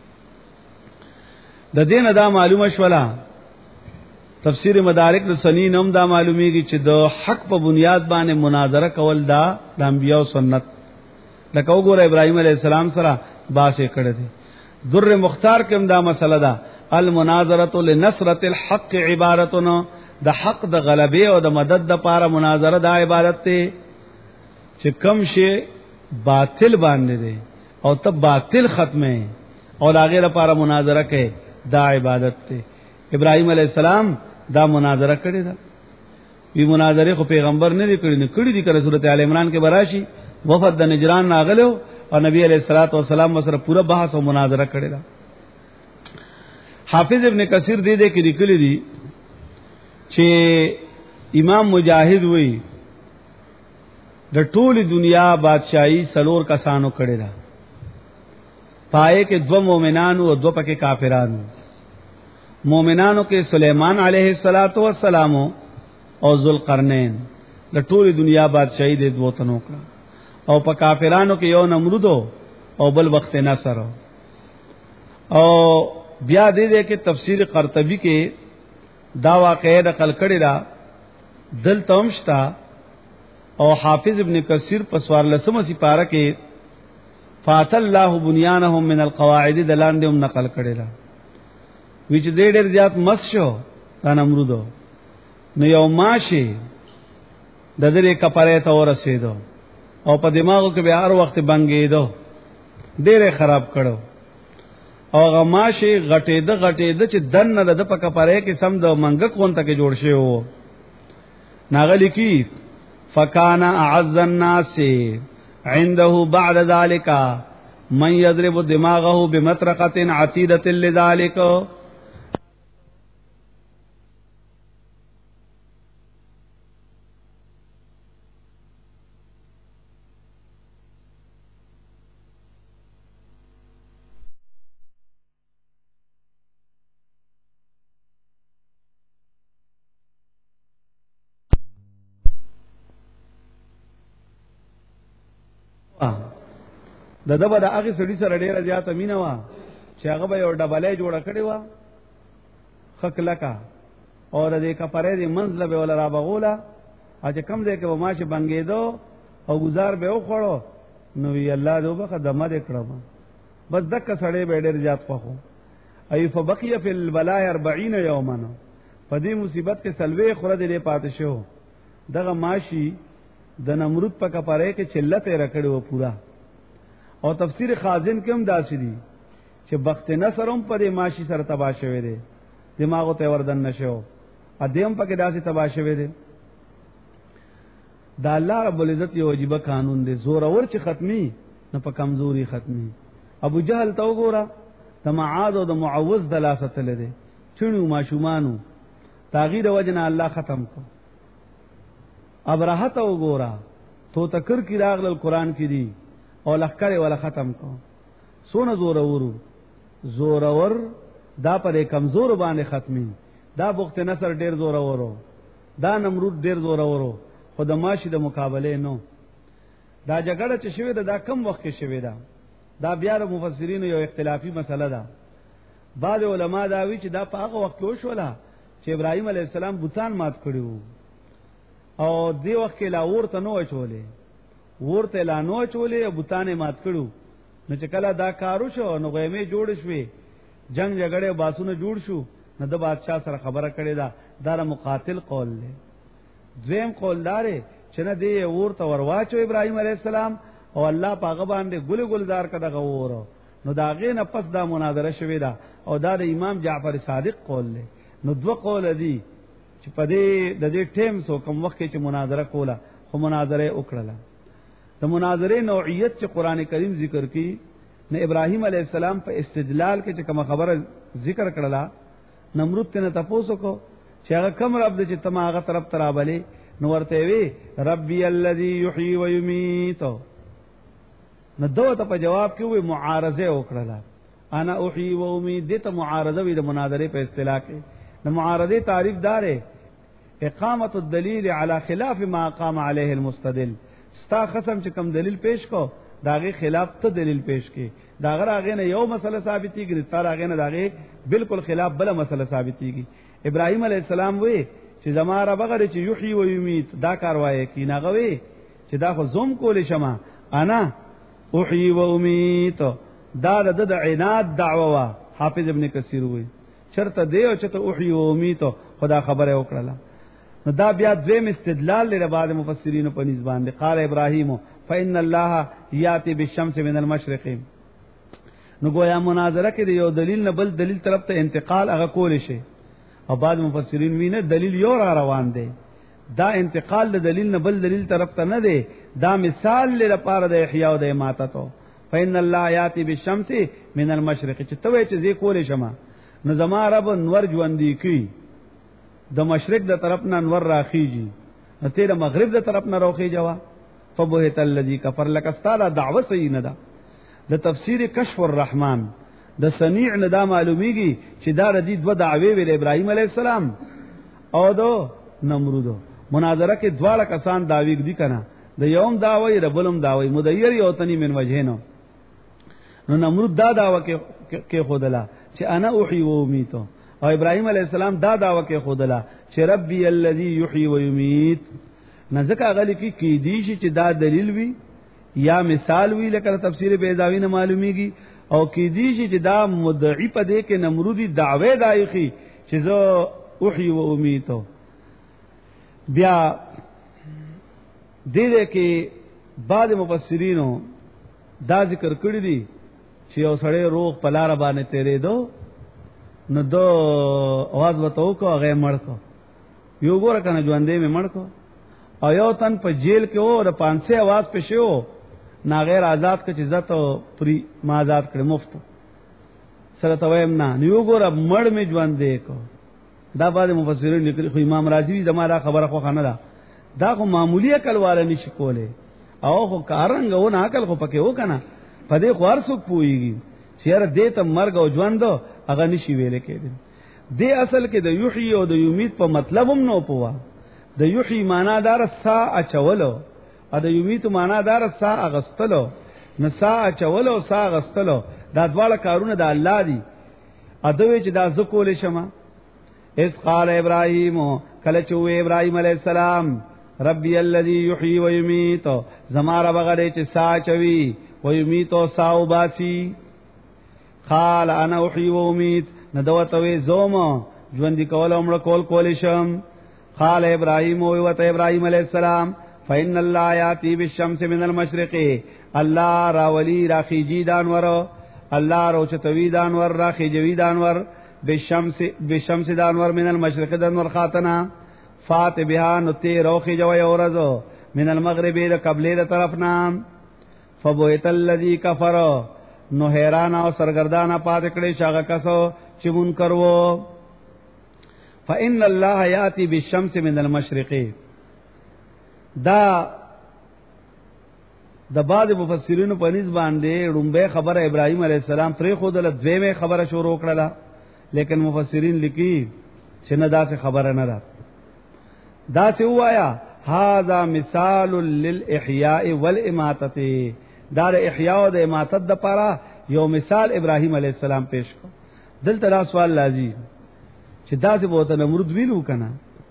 د دین دا معلومه شولا تفسیر مدارک د سنین هم دا معلومیږي چې د حق په بنیاد باندې مناظره کول دا د انبیاء سنت. لکه وګوره ابراهيم عليه السلام سره باسه کړه دي. در مختار کوم دا مسله ده، المناظره لنصرة الحق عبارتنا، د حق د غلبه او د مدد د پاره مناظره دا عبارت ته چې کم شي باطل باندې دي او ته باطل ختمه او لاغه لپاره مناظره کوي، دا عبادت ته. ابراهيم عليه السلام دا مناظره کړی دا. وی مناظره خو پیغمبر نه کړی، نه کړی دي. کړه سورته ال عمران کې براشي وفد د نجران ناغلو او نبی عليه الصلاه والسلام سره پورا بحث او مناظره کړی دا. حافظ ابن کثیر دې کې لیکلی دي چې امام مجاهد وی د ټولي دنیا بادشاہي سلور کسانو کړی دا. پائے کې دو مومنانو او دو پکې کافرانو. مومنانو کې سلیمان علیہ الصلات والسلام او ذوالقرنین، د ټولي دنیا بادشاہي دې دوه تنو کړه. او په کافرانو کې یو نمرود او بل وخت نصر. او بیا دې کې تفسیر قرطبی کې دا واقعه نقل کړی دا دل تمشتا. او حافظ ابن کثیر په 14 سپاره کې فات الله بنيانهم من القواعد دلاندې هم نقل کړی دا. وچ دې ډېر زیات مس شو دا نمرود نو یو ماشي د دې کپاره ته ورسېدو او په دماغو کې به هر وخت بنګېدو، ډېر خراب کړو. او هغه ماشي غټېده چې دنه د په کپاره کې سم د منګ کون ته کې جوړ شي وو. ناغلی کی فکان اعز الناس عنده بعد ذلك من يضرب دماغه بمطرقه عتيده لذلك. دبا د هغه سړي سره ډیره زیاته مینه وا چې هغه به یو ډبلې جوړه کړې وا خکلکا اور دې کپره دې منځله به ولا را بغولا اځ کم دې کې و ماشه بنګېدو او گزار به وخړو نو وی الله دوبه دمه دې کړم بس دک سړې به ډېر زیات خوخو ای فبقي فی البلاء 40 یوما په دې مصیبت کې سلوي خوره دې پاتې شو دغه ماشي د نمرود په کپاره کې چلته رکړو پورا او تفسیر خازن کې هم داسې دي چې بخت نصرم پر ماشي سره تبا شوی دی دماغو ته وردن نشو ادم پکې داسې تبا شوی دی دا الله رب العزت یو واجب قانون دی زور اور چې ختمي نه په کمزوري ختمي ابو جهل تو ګورا د معاذ او د معوذ د لاسته لري چونو ماشومانو تغییر وجنه الله ختم کو ابرهه تو ګورا تو تکر کی راغل القرآن کی دی او لخر ولا ختم کو سونه زور اور دا پر کمزور باندې ختمي دا بخت نصر ډیر زور اورو دا نمرود ډیر زور اورو خود ماشي د مقابله نو دا جګړه چې شوی دا کم وخت کې شوی دا بیا د مفسرین یو اختلافي مسله ده بعض علما دا وی چې دا په هغه وخت کې وشولا چې ابراهيم عليه السلام بوتان مات کړیو او دی وخت کې لا ورته نو چولې ورته لا نو چولې بوتان مات کړو نو چې کله دا کارو شو نو غیمه جوړ شوې جنگ جګړه باسونه جوړ شو نو د بادشاہ سره خبره کړې دا مقاتل قول له دویم قولدار چې نه دی ورته ورواچو ابراهيم عليه السلام او الله پاغه باندې ګل ګلدار کده غوورو نو دا غې نه پس دا مناظره شوې ده او دا د امام جعفر صادق قول له نو دو قول دي چې په دې د دې ټیم سو کوم وخت چې مناظره کوله خو مناظره وکړه د مناظره نوعیت چې قران کریم ذکر کی نه ابراهيم عليه السلام په استدلال کې چې کوم خبره ذکر کړله نمرود ته تاسو کو چې هغه کوم رب دې چې تماغه طرف ترابلې نو ورته وی ربي الذي يحيي ويميت نو دوه ته په جواب کې وی معارضه وکړه انا احيي واميت دې ته معارضه وی د مناظره په اصطلاح کې نو معارضه تعریف دار اقامه الدليل على خلاف ما قام عليه المستدل ستا خصم چې کوم دلیل پیش کو داغه خلاف ته دلیل پیش کی داغه هغه نه یو مسله ثابتېږي ستاره هغه نه داغه بالکل خلاف بل مسله ثابتېږي ابراهيم عليه السلام وی چې زماره بغیر چې یحیی و یمیت دا کاروای کی نه غوي چې دا خو زوم کول شمه انا احیی و امیت دا د عناد دعوه وا حافظ ابن کثیر وی چرته دی او چرته احیی و امیت خدا خبره وکړه نو دا بیا دویم استدلال لري بعض مفسرین په نسبت باندې قال ابراهیم فإن الله یاتی بالشمس من المشرق نو گویا مناظره کې یو دلیل نه بل دلیل طرف ته انتقال هغه کول شي او بعض مفسرین وینه دلیل یو را روان دی دا انتقال د دلیل نه بل دلیل طرف ته نه دی دا مثال لپاره د احیاء او د اماتته فإن الله یاتی بالشمس من المشرق چې توې چې زی کول شمه نو زما رب نور ژوندې کی د مشرق د طرف نه انور راخیږي نو تیر مغرب د طرف نه راخی جوا فبهت الذی کفر لك استاله دعوه صحیح نه ده د تفسیر کشف الرحمن د سنیع نه دا معلومیږي چې دا د دې دوه دعوی ویل ابراهیم علی السلام او دو نمرود مناظره کې دواړه کسان داوی دي کنه د یوم داوی ربلم داوی مدیر یو تنی من وجهنو نو نمرود دا داوا کې خودلا چې انا احیی و امیت او ابراهیم علی السلام دا داوا کې خودلا چې ربی الذی یحیی و یمیت نزدک غلی کې دی چې دا دلیل وی یا مثال وی لکه تفسیر بیضاوی نه معلومیږي او کې دی چې دا مدعی په دې کې نمرودی دعوی دایخي چې زه احیی و امیت بیا دې کې بعض مفسرینو دا ذکر کړی دي چې یو سړی روغ په لار باندې تیرې دو نو دو आवाज وتاو کو هغه مړ کو یو ګور کنه ژوندې مې مړ کو او یو تن په جیل کې و د 500 आवाज پېښو نا غیر آزاد کچ عزت او پری ما آزاد کړ مفت سره تویم نه یو ګور مړ مې ژوندې کو دا بعد مفسرین لیکلي خو امام رازی زموږه خبره خو خنه ده دا خو معمولی عقل والا نشي کوله او خو کارنګ و نه عقل خو پکې و کنه په دې خو ارسو پويږي چیرې دې ته مرګ او ژوند هغه نشي ویل کېدل دې اصل کې د یحیی او د یمیت په مطلب هم نو پوا د یحیی معنا دار سا اچولو او د یمیت معنا دار سا اغستلو نساء چولو سا غستلو دا دواړه کارونه د الله دي ادوی چې دا زکول شمه. اذ قال ابراهیم کله چې ابراهیم علیہ السلام ربی الذی یحیی و یمیت زماره بغره چې سا چوي و یمیت او ساو باسی. قال انا احیی و امیت ندوتوی زوم ژوند کول عمر کول شم. قال ابراهیم او وت ابراهیم علیہ السلام فإن الله یاتی بالشمس من المشرق الله راولی راخیجی دانور الله روچتوی دانور راخیجوی دانور بالشمس دانور من المشرق دانور خاتنا فات بها نتی روخی جو یورزو من المغرب د قبله د طرفنا فبویت الذی کفر نو حیران او سرگردانه پات کړي شاګه کسو چې منکر وو. فإن الله یاتی بالشمس من المشرق دا د بعض مفسرینو په نسبت باندې رومبه خبره ابراهیم علیه السلام پرې خود له دویمه خبره شروع کړله لیکن مفسرین لیکي چې نه دا څه خبره نه ده. دا څه وایا هاذا مثال للاحیاء والاماته دا د احیاء او د اماتت د لپاره یو مثال ابراهیم علیه السلام پیش کو. دلته دا سوال لازم چې دا څه بوته نمرود ویلو کنه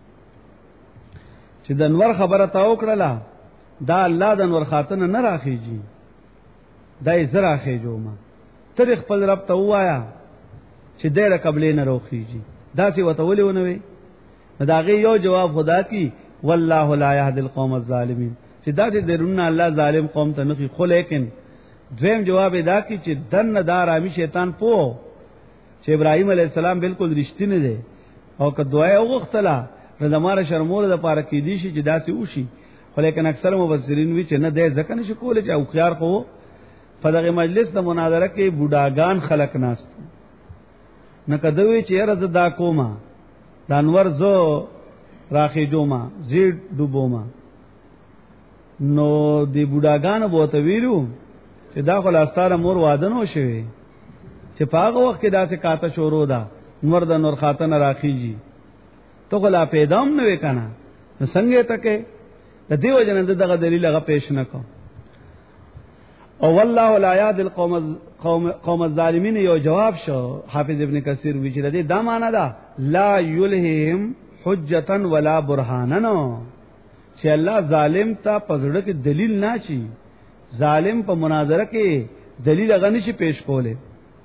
چې د انور خبره تا وکړه دا الله د انور خاتنه نه راخیږي دا یې زرا خېجو ما تر خپل رب ته وایا چې دې قبلې نه روخیږي دا څه وته ولې وي دا غي یو جواب خدا کی والله لا يهدي القوم الظالمين چې دا دې درونه الله ظالم قوم ته نه خو لیکن دویم جواب دا کی چې دن دار امي شیطان پو چې ابراهيم عليه السلام بالکل رښتینی دی او که دعا وغختلا زماره شرمول د پاره کې دي چې داسې وشي خو لیکن اکثر مفسرین وی چې نه د ځکه نشي کولای چې او خيار خو په دغه مجلس د مناظره کې بوډاګان خلق ناست نه کدوې چې رز دا کومه د انور زو راخي جوما زید ډوبوما نو دی بوډاګان بوته ویلو چې دا خلاصاره مور وادنو شوی چې پاغه وخت کې داسې کاته شروع ده نور د نور خاتن راخیږي تو غلا پیدام نه وکنه څنګه تکه د دیو جن دغه دلیل هغه پیش نکو. او والله لا یاد القوم الظالمین یو جواب شو حافظ ابن کثیر وی چې دې دا معنا ده لا یلهم حجتا ولا برهانا چې الله ظالم ته پزړه کې دلیل نه چی ظالم په مناظره کې دلیل هغه نشي پیش کوله.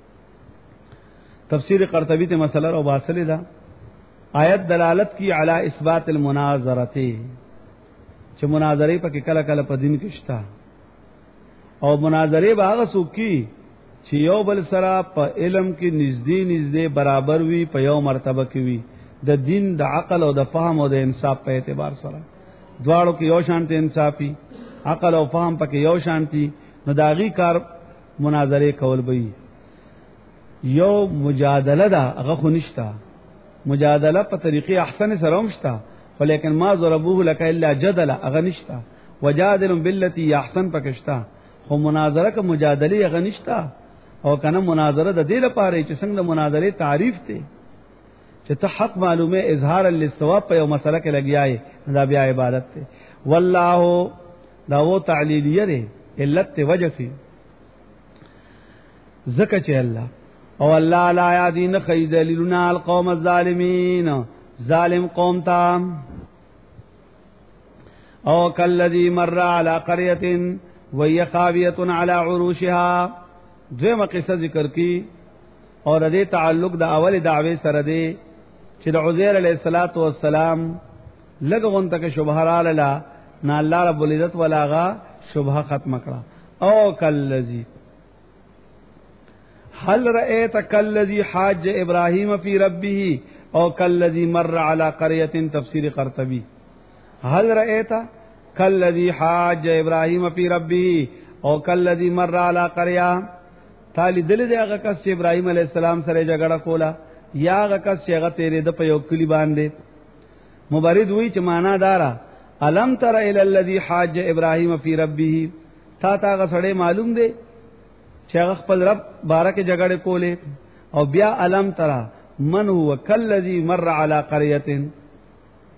تفسیر قرطبی ته مسله او باسل ده آیت دلالت کی علی اثبات المناظرته چې مناظره په کې کله کله په دین کې شته او مناظره به هغه څوک کی چې یو بل سره په علم کې نږدې برابر وي په یو مرتبه کې وي د دین د عقل او د فهم او د انصاف په اعتبار سره دواړو کې یو شانته انصافي عقل او فهم پکې یو شانتي نو داغي کار مناظره کول به یو مجادله ده هغه خو نشتا مجادله په طریقې احسن سره مشتا ولیکن ما ضربوه لك الا جدل هغه نشتا وجادل بالتي احسن پکشتا خو مناظره که مجادله هغه نشتا او کنه مناظره د دې لپاره چې څنګه مناظره تعریف ته چې ته حق معلومه اظهار للثواب په یو مسله کې لګیاي دا بیا عبادت ته. والله دا و تعلیلیه ده علت وجه فی زکه چې الله او الله لا یادین خید دلیلنا القوم الظالمین ظالم قوم تا او کلذی مر علی قريه وهي خاویه علی عروشها دویمه قصه ذکر کی اور دې تعلق د اول دعوی سره دی چې د عزیر علیہ الصلات والسلام لګون تک شبهه لاله نا الله رب العزت ولاغا شبهه ختم کړه. او کلذی هل رأيت كالذي حاج ابراهيم في ربه او كالذي مر على قرية تفسير قرطبي هل رأيت كالذي حاج ابراهيم في ربه او كالذي مر على قرية تالی دل دې هغه کس چې ابراهيم عليه السلام سره جګړه کوله یا هغه کس چې هغه تیرې د په یو کلی باندې مبارد وی چې معنا دارا الم تر الى الذي حاج ابراهيم في ربه تا هغه سره معلوم دی چې هغه خپل رب بارکه جګړه کوله او بیا الم ترى من هو كالذي مر على قريه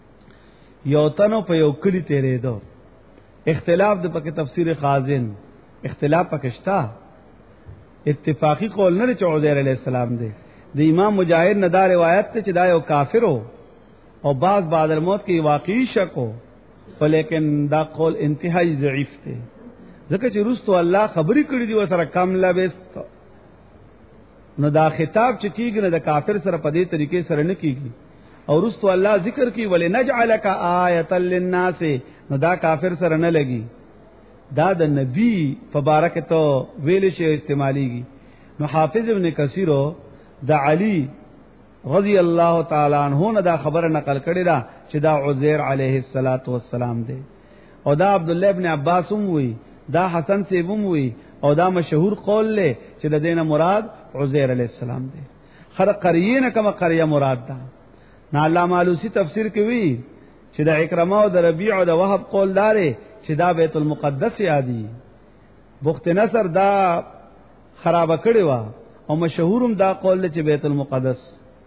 یو تنو په یو کلی تیرې دو اختلاف د پکې تفسیر خازن اختلاف پکشتا اتفاقی قول نه چې عزیر علیہ السلام دی. د امام مجاهد نه دا روایت ته چې دا یو کافر او بعد الموت کې واقعي شک وو، ولیکن دا قول انتهایی ضعیف دی. ځکه چې رستو الله خبرې کړې دی وسره کم لبست، نو دا خطاب چې کیږي نه د کافر سره په دې طریقې سره نه کیږي. او رستو الله ذکر کی ولې نجعلک آیه للناس، نو دا کافر سره نه لګي، دا د نبی مبارک ته ویل شي استعماليږي. نو حافظ ابن کثیر د علی رضی الله تعالی عنہ نه دا خبره نقل کړی دا چې دا عزیر علیه السلام دی، او دا عبد الله ابن عباس هم وی، دا حسن سی هم وی، او دا مشهور قول له چې د دینه مراد عزیر علیہ السلام دی. خر قریه نه کومه قریه مراد ده. نه علامه علوسی تفسیر کوي چې د اکرمه او د ربیع او د وهب قول داري چې دا بیت المقدس یادي. بخت نصر دا خراب کړی و او مشهورم دا قول چې بیت المقدس.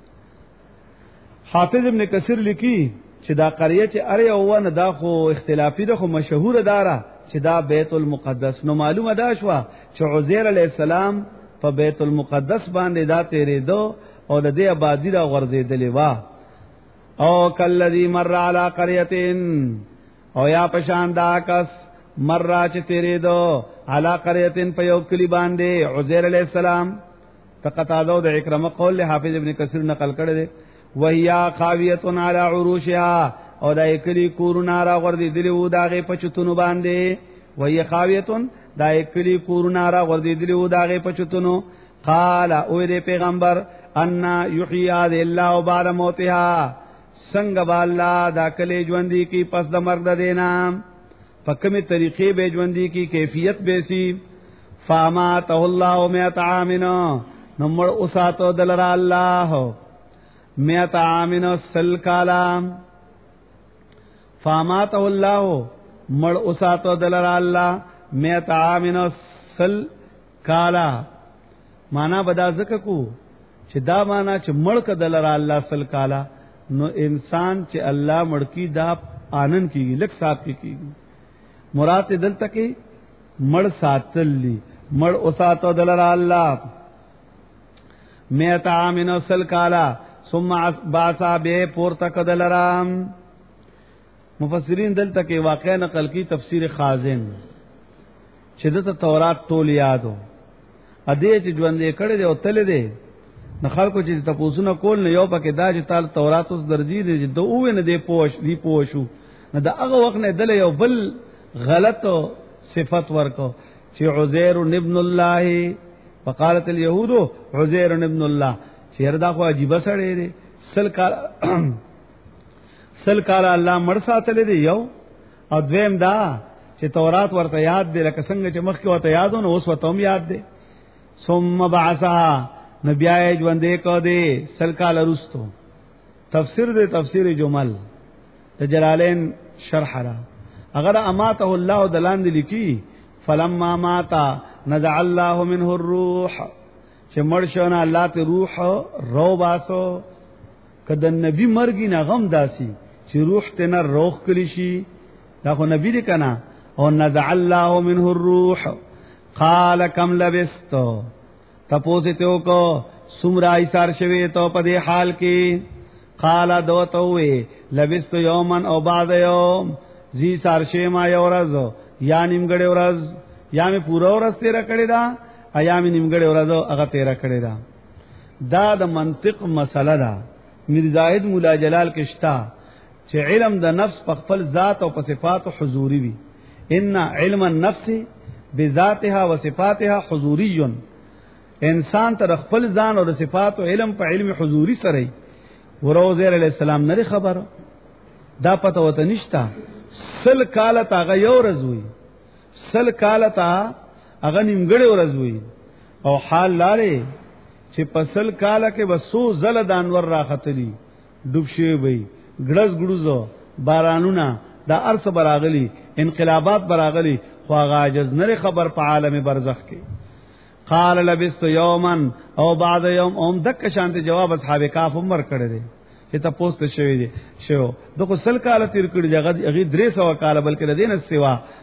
حافظ ابن کثیر لیکي چې دا قریه چې اره او نه دا خو اختلافي ده، خو مشهور دارا چې دا بیت المقدس. نو معلومه ده شو چې عزیر علیہ السلام په بیت المقدس باندې دا تیرې دو او د دې آبادی دا غرزیدلې وا. او کلذي مر علی قريه، او یا پشان دا کس مر چې تیرې دو علی قريه په یو کلی باندې عزیر علیہ السلام. فقطادو د اکرمه قول له حافظ ابن کثیر نقل کړی دی، وهیا خاویه علی عروشها، او دا کلی کورونه را غردیدلی وو داغه پچتونو باندې. وهي خاویه، دا کلی کورونه را غردیدلی وو داغه پچتونو. قال او دې پیغمبر ان یحیی الله بعد موتها، څنګه بالله دا کلی ژوندۍ کی پس د مرګ د دینا، په کومه طریقې به ژوندۍ کی، کیفیت به سی. فاماته الله 100 عام، نمړ اوساتو دلرا الله 100 عام سل کالام. فاماته الله مړ اوساتو دلرا الله 100 عام سل کالا. معنا بدا ذکر کو چې دا معنا چې مړ ک دلرا الله سل کالا، نو انسان چې الله مړ کی دا آنن کیږي، لک سات کیږي. مراد دلته کې مړ ساتلی، مړ اوساتو دلرا الله 100 عام سل کالا. ثم بعثا به پورتک دلرام. مفسرین دلته کې واقع نقل کی تفسیر خازن چې د تورات ټول یادو ادې چې ژوندې کړي دی او تل دی. نه خلکو چې تاسو نه کول نه یو پکې دا چې تعالی تورات اوس درځي دی چې دوه نه دی پوښو نه دا هغه وخت نه دل یو بل غلط صفت ورکو چې عزیر ابن الله، وقالت اليهود عزیر ابن الله. چیر دا خو عجیب سره دی. سل کال الله مړ ساتل دی یو، او دویم دا چې تورات ورته یاد دی لکه څنګه چې مخکې ورته یادو نو اوس ورته هم یاد دی. ثم بعثها، نبی آی ژوندې کو دی سل کال رستو. تفسیر دی تفسیر جمل د جلالین شرح را. اگر اماته الله دلاند لیکي فلما ماتا نزع الله منه الروح، چې مرشونه الله ته روح رو باسو. کله نبی مرګی نه غم داسي چې روح ته نه روح کلی شي، دا خو نبی دی کنه. او نزع الله منه الروح. قال كم لبست، تپوسته کو سمرا ایثار شوی ته په دې حال کې. قال دوتوي لبست یوما او بعد یوم، زی سارشه ما یو ورځ یا نیمګړې ورځ، یا می پورا ورځ تیر کړی دا، ایام نیمګړې ورځ هغه تیر کړی دا. دا د منطق مسله ده. میر زاهد مولا جلال کې شتا چې علم د نفس په خپل ذات او په صفات حضوری وي. ان علم النفس بذاتها وصفاتها حضوری. انسان تر خپل ځان او صفات او علم په علم حضوری سره وروزیر علیہ السلام نه خبر، دا پته وته نشتا. سل کاله تا غ یو ورځ وي، سل کاله تا هغه نیمګړې ورځ وي، او حال لاره چې پسل کاله کې وسو زل د انور راختلی ډوب شي وي، ګړز ګړوزو بارانونه دا ارس براغلی، انقلابات براغلی، خو هغه عجز نه خبر په عالم برزخ کې. قال لبست یوما او بعد یوم. اوم دک شانته جواب اصحاب کاف عمر کړی دی چې تاسو ته شوی دی شو دغه سل کال تیر کړی دی، هغه 300 کال بلکې د دینه سیوا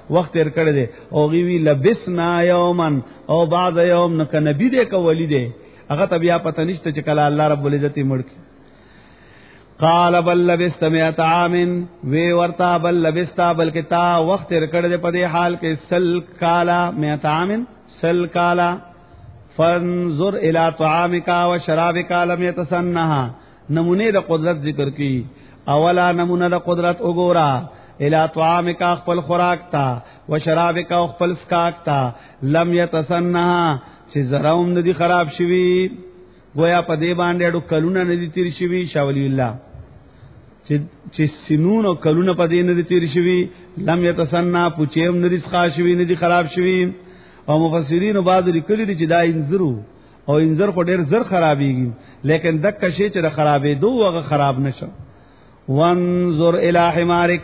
وخت تیر کړی دی او غوی لبسنا یوما او بعد یوم نو ک نبی دې ک ولی دی هغه ته بیا پته نشته چې کله الله رب العزت مړ کی قال بل لبست مئات عام وی ورتا بل لبستا بلکې تا وخت تیر کړی دی په دې حال کې سل کالا مئات عام سل کالا فانظر الى طعامك وشرابك لم يتسنها نمونه د قدرت ذکر کی اولا نمونه د قدرت وګورا الى طعامك خپل خوراک تا وشرابك خپل اسکاک تا لم يتسنها چې زراوم ندي خراب شوی گویا په دې باندې اډو کلونه ندي تیر شوی شاولی الله چې سنون او کلونه په دې ندي تیر شوی لم يتسنها پوچېم ندي ښه شوی ندي خراب شوی او مفسرین بعض لیکلي دي چې دا انذرو او انذر خو ډیر زر خرابېږي لیکن دک شی چې خرابې دوه هغه خراب نشو وانظر الى حمارک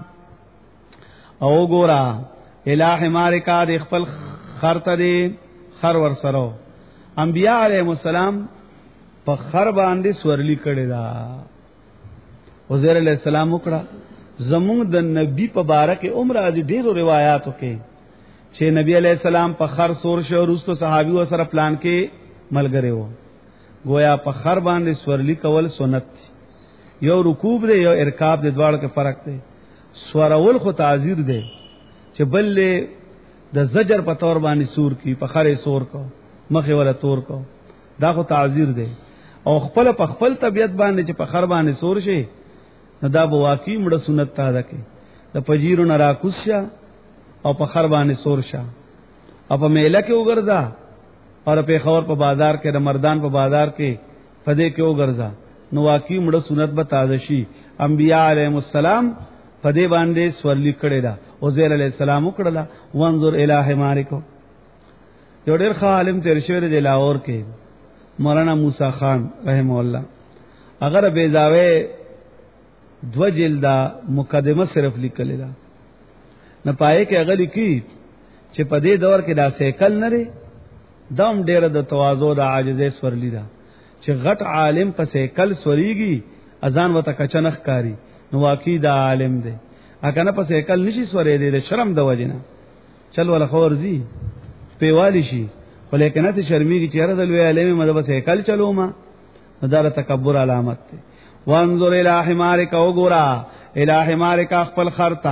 او ګورا الى حمارک د خپل خرته دی خر ور سره انبیاء علیهم السلام په خر باندې سورلی کړي دا وزیر علیہ السلام وکړه زموږ د نبی په باره کې عمر از ډیرو روایتو کې چې نبی علیہ السلام په خر سور شو وروسته صحابي و سره پلان کې ملګری وو گویا په خر باندې سورلی کول سنت یو رکوب دی یو ارکاب دی دواړو کې فرق دی سورول خو تعذیر دی چې بل د زجر په تور باندې سور کی په خر سور کو مخه ولا تور کو دا خو تعذیر دی او خپل په خپل طبيعت باندې چې په خر باندې سور شي نو دا به واقعي مړه سنت تا ده کې د پجیرو نه راکوسیا او په خر باندې سور شه او په میله کې وګرځا او په خور په بازار کې د مردان په بازار کې فدې کې وګرځا نو واقعي مړه سنت به تازه شي انبیاء علیهم السلام فدې باندې سورلی کړي دا او زیر علیہ السلام وکړه وانظر الہ مالکو یو ډېر عالم تیر شوی دی لاهور کې مولانا موسی خان رحم الله اگر بیزاوی دو جلدا مقدمه صرف لیکل دا نه پای کې اغلی کی چې په دې دور کې دا سیکل نه لري دم ډېر د تواضع د عاجزې سورلی دا چې غټ عالم په سیکل سوريږي اذان وته کچنخ کاری نو واقعي دا عالم دی اګه په سیکل نشي سورې دی شرم د وجنه چل ولا خورزي پیوالی شي ولیکن ته شرمېږي چې رضل وی عالم مده په سیکل چلو ما دا تکبر علامت دی وانظر الى حمارك وغرا الى حمارك خپل خرتا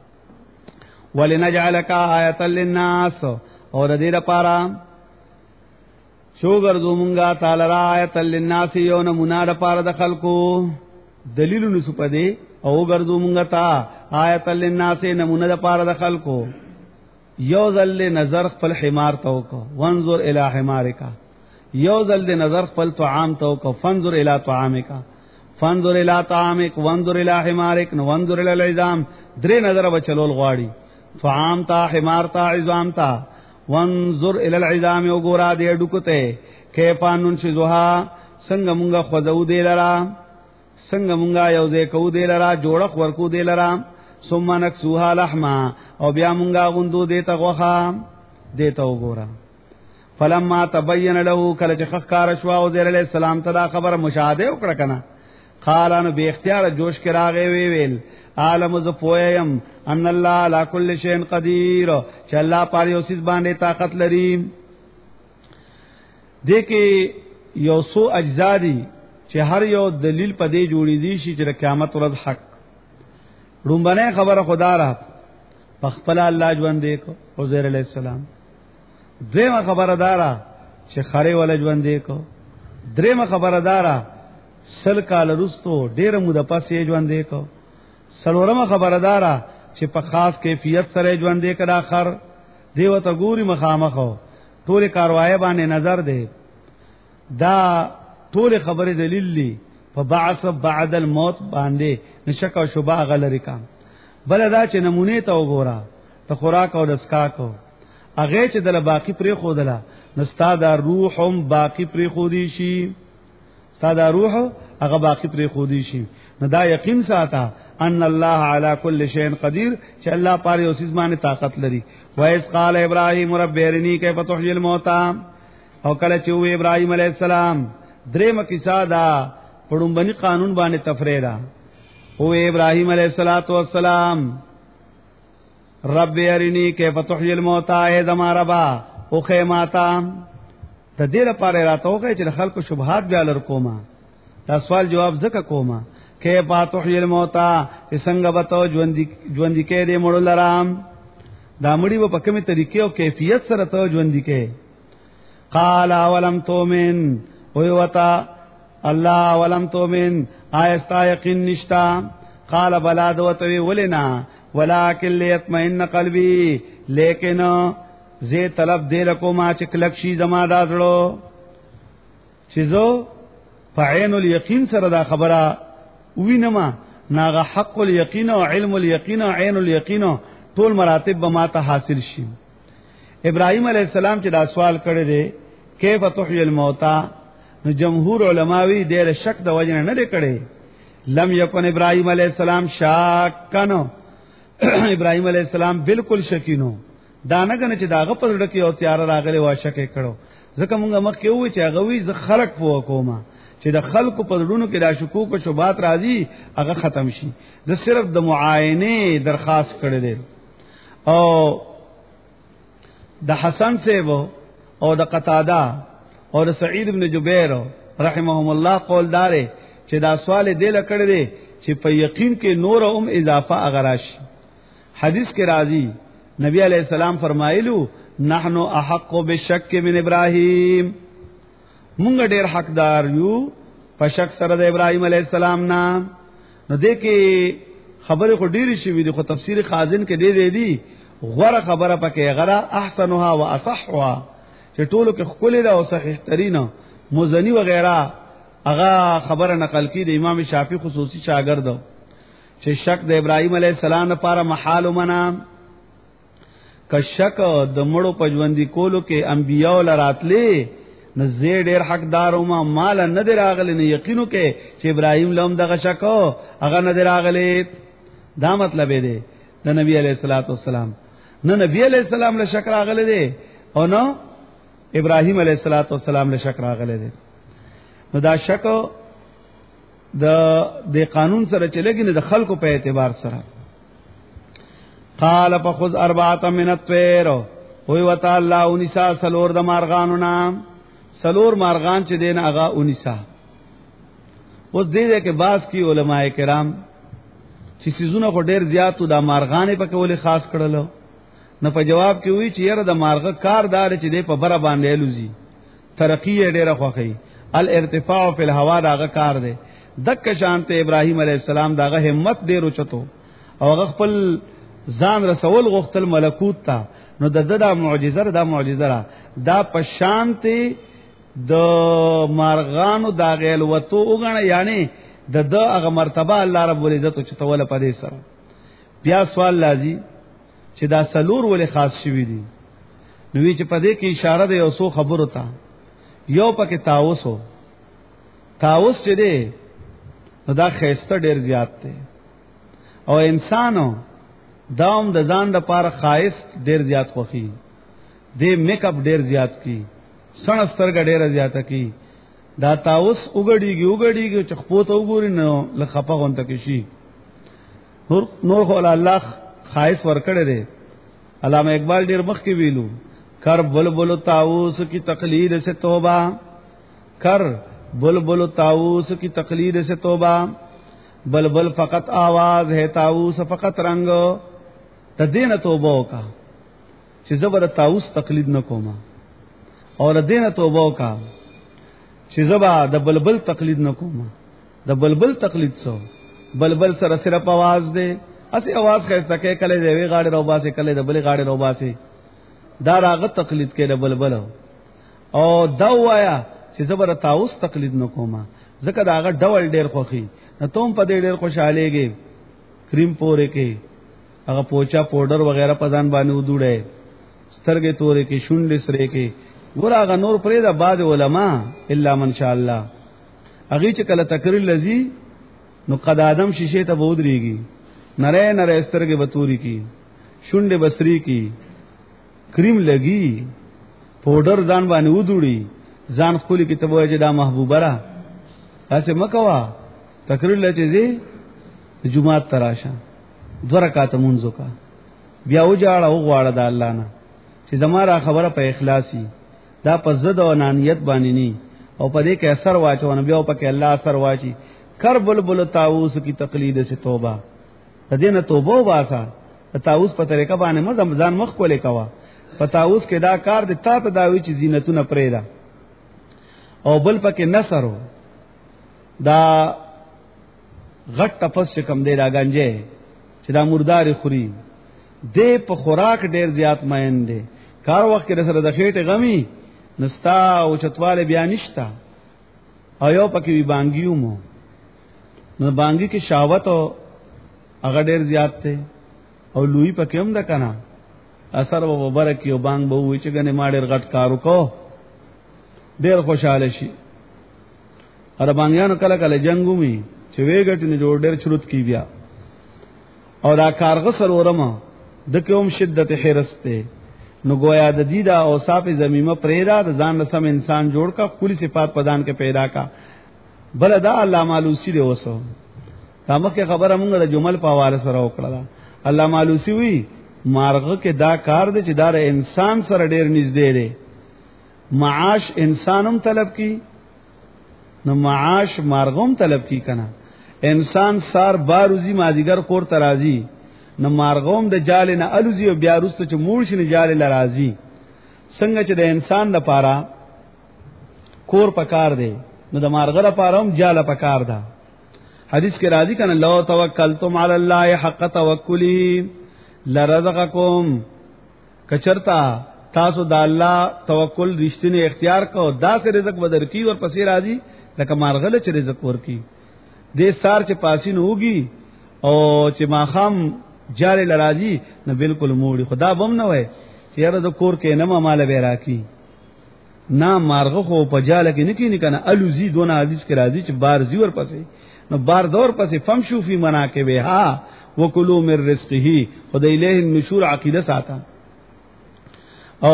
ولنجعلك آیه للناس اور دې لپاره شو ګرځو مونږه تعالی را آیه للناس یو نمونه لپاره د خلکو دلیل نسپدې او ګرځو مونږه تا آیه للناس نمونه لپاره د خلکو یو ذل نظر خپل حمار توکو وانظر الى حمارك یو ذل نظر خپل طعام توکو فانظر الى طعامك فانظر الى طعامك وانظر الى حمارك وانظر الى العظام درې نظر بچلول غواړي طعام تا حمار تا عظام تا وانظر الى العظام وګورا دې ډکته کیفانون شذها څنګه مونږه خذو دې لرا څنګه مونږه یو ځای کو دې لرا جوړخ ورکو دې لرا ثم نکسوها لحما او بیا مونږه غوندو دې ته غوخه دې ته وګورا فلما تبين له کله چې خکار شو او زیر علیہ السلام ته خبر مشاهده وکړه کنه قالن به اختیار جوش کې راغې ویل عالم ز پویم ان الله علی کل شیء قدیر چې الله پاره اوسې باندې طاقت لري دې کې یو سو اجزا دي چې هر یو دلیل په دې جوړې دي چې قیامت ورځ حق رومبنه خبره خدا را پخپل الله ژوند دې کو عزیر علیہ السلام دیمه خبردارا چې خره ول ژوند دې کو دریمه خبردارا سل کال رستو ډیر موده پسې ژوند دې کو سلورمه خبردارا چې په خاص کیفیت سره ژوند دې کړه خر دیو ته ګوري مخامخو ټول کاروای باندې نظر دې دا ټول خبره دلیل لی په بعث بعد الموت باندې نشک او شبهه غلری کا بل دا چې نمونه ته وګورا ته خوراک او دسکا کو هغه چې دل باقی پرې خودلا نستا دا روحم باقی پرې خودي شي ستا دا روح هغه باقی پرې خودي شي نو دا یقین ساته ان الله علی کل شیء قدیر چې الله پاره اوس باندې طاقت لري وایس قال ابراهیم رب ارنی کیف تحیی الموتى او کله چې و ابراهیم علیه السلام درېم کیسه دا پړومبني قانون باندې تفریدا او ابراهیم علیه السلام رب ارنی کیف تحیی الموتى ای زما ربا او خیماتا ته دې لپاره راتوږي چې خلکو شبهات بیا لر کوما دا سوال جواب زکه کوما کیف تحیی الموتى چې څنګه بتو ژوند کې دې مړ لرام دا مړی په کومه طریقې او کیفیت سره ته ژوند کې قال ولم تؤمن وی وتا الله ولم تؤمن آیستا یقین نشتا قال بلا دوتوی ولنا ولکن لیطمئن قلبی لیکن زی طلب دے لکو ما چکلک شی زما دازلو چیزو فعین الیقین سره دا خبره وینما ناغه حق الیقین او علم الیقین او عین الیقین ټول مراتب به ما ته حاصل شي ابراهیم علیہ السلام چې دا سوال کړی دی کیف تحیی الموتى نو جمهور علماوی ډېر شک د وجه نه کړي لم یکن ابراهیم علیہ السلام شاکنو ابراهیم علیہ السلام بالکل شکینو دا نه کنه چې داغه پر ډکه او تیار راغلی وا شک کړو ځکه مونږه مخ کې وې چې هغه وی ز خلق پوه کومه چې د خلقو په ډونو کې د شکوک او شبهات راځي هغه ختم شي د صرف د معاینه درخواست کړی دی او د حسن صاحب او د قتاده او د سعید ابن جبیر رحمهم الله قول دار چې دا سوال دی لکړی دی چې په یقین کې نور او اضافه اغراش حدیث کې راځي نبی علیہ السلام فرمایلو نحنو احق بالشک من ابراهیم مونږ ډېر حقدار یو په شک سره د ابراهیم علیہ السلام نام نو دې کې خبره خو ډېری شي وي خو تفسیر خازن کې دی غوړه خبره پکې غره احسنها واصحها چې ټولو کې خپل دا او صحیح ترين مزنی وغیرہ هغه خبره نقل کی د امام شافعی خصوصي شاګرد چې شک د ابراهیم علیہ السلام لپاره محال ومنا که شک د مړو پجوندی کولو کې انبیاء لراتلې نه زه ډېر حقدار وم مال نه دراغله نه یقینو کې چې ابراهیم لوم دغه شک هغه نه دراغله دا مطلب دی د نبی علیہ الصلوۃ والسلام نه نبی علیہ السلام له شک راغله دی او نو ابراهیم علیہ الصلوۃ والسلام له شک راغله دی نو دا شک د قانون سره چلےږي نه د خلکو په اعتبار سره قال فخذ اربعه من الطير وی وتعالى انسا سلور د مارغانو نام سلور مارغان چې دین اغا انسا اوس دې کې باز کی علماء کرام چې سيزونه خو ډېر زیاتو د مارغانې په کوله خاص کړلو نه په جواب کې وی چې یره د مارغه کاردار چې دې په بره باندې لوزي ترقی ډېره خوخی الارتفاع فی الهوا داغه کار دی دک شانته ابراهیم علیہ السلام داغه همت ډېر اوچتو او خپل ځان رسول غختل ملکوت تا نو د معجزه دا په شانته د مارغانو دا غیل وته وګڼه یعنی د هغه مرتبه الله رب العزت چې توله پدې سره بیا سوال لازم چې دا سلور ولې خاص شوی دي نو چې پدې کې اشاره ده یو څو خبرو ته یو پکې تاوس چې دی دا خیسته ډیر زیات دی او انسانو داوم د ځان د پاره خایس ډیر زیات خوخي دې میک اپ ډیر زیات کی سنسترګ ډیر زیات کی دا تاوس وګړيږي چې خپوت وګوري نو لخپه غونته کې شي نور خو الله خایس ورکړي دي علامه اقبال ډیر مخ کې ویلو کر بلبل تاوس کی تقلید سے توبہ کر بلبل تاوس کی تقلید سے توبہ بلبل فقط آواز ہے تاوس فقط رنگ تدین توبہ کا چې زبر تاوس تقلید نکوما اور دین توبہ کا چې زبا د بلبل تقلید نکوما د بلبل تقلید سو بلبل سره صرف आवाज دے اسی आवाज خسته کې کله دی وی غاړي روبا سے کله د بلې غاړي روبا سے دا راغه تقلید کې د بلبل او دا وایا چې زبر تاوس تقلید نکوما ځکه داغه ډول ډیر خوخي نو تم په دې ډیر خوشالهږي کریم پورې کې هغه پوچا پاوډر وغیرہ په ځان باندې ودوړې سترګې تورې کې شونډې سره کې ګورغه نور پرې دا بعد علما الا من شاء الله هغه چې کله تقریر لذي نو قد ادم شیشه ته بودريږي نره سترګې بتوري کې شونډې بسري کې کریم لګي پاوډر ځان باندې ودوړي ځان خولي کې ته وایي دا محبوبه را تاسو مکوا تقریر لچې دي جمعه تراشه 2 رکعات منځو کا بیا وجاړه او غواړه د الله نه چې زماره خبره په اخلاصي دا په زد او انانیت باندې ني او په دې کې اثر واچونه بیا په کې الله اثر واچي کر بلبل طاووس کی تقلید سے توبه د دې نه توبه واسه طاووس په طریقه باندې مزه ځان مخ کولې کوا په طاووس کې دا کار د تا ته داوي چې زینتونه پرېدا او بل پکې نصرو دا غټ تفس کم دی دا گنجه چې دا مردار خوري دې په خوراک ډیر زیات مین دی کار وخت کې سره د خېټه غمي نستا او چتواله بیان نشتا او یو پکې وی بانګیو مو نو بانګي کې شاوت او هغه ډیر زیات ته او لوی پکې هم د کنه اثر و برکې او بانګ به وي چې غنه ما ډیر غټ کارو کو ډیر خوشاله شي اره بانګیانو کله کله جنگومي چې وېګټ نه جوړ ډیر چروت کی بیا او دا کارغه سرورمه د کوم شدت حرس ته نو گویا د دې دا اوصاف زمیمه پرېدا د ځان سم انسان جوړ کا خپل صفات پدان کې پیدا کا بل دا علامه علوسی دی وسو دا مخه خبره مونږ د جمل په حواله سره وکړه علامه علوسی وی مارغه کې دا کار دی چې دا انسان سره ډیر نږدې دی معاش انسانم طلب کی نو معاش مارغوم طلب کی کنا انسان سار باروزی مازیګر کور ترازی نو مارغوم د جال نه الوزی او بیا رست چې مورش نه جال لرازی څنګه چې د انسان د پاره کور پکار دی نو د مارغه لپاره هم جال پکار ده حدیث کې راځي کنه لو توکلتم علی الله حق توکلی لرزقکم کچرتا تاسو د الله توکل رښتینی اختیار کو دا سه رزق بدر کی اور پسې راځي لکه مارغه له رزق ورکی دې سار چې پاسین ہوگی او چې ماخام جاله لراځي نو بالکل موړي خدا بم نه وای چې یاره د کور کې نه مال به راکی نا مارغه خو په جاله کې نکی نه کنه الوزی دونه حدیث کې راځي چې بار زی ور پسې نو بار دور پسې فم شوفی مناکبه ها وکلوا من رزقه خدای له النشور عقیده ساته او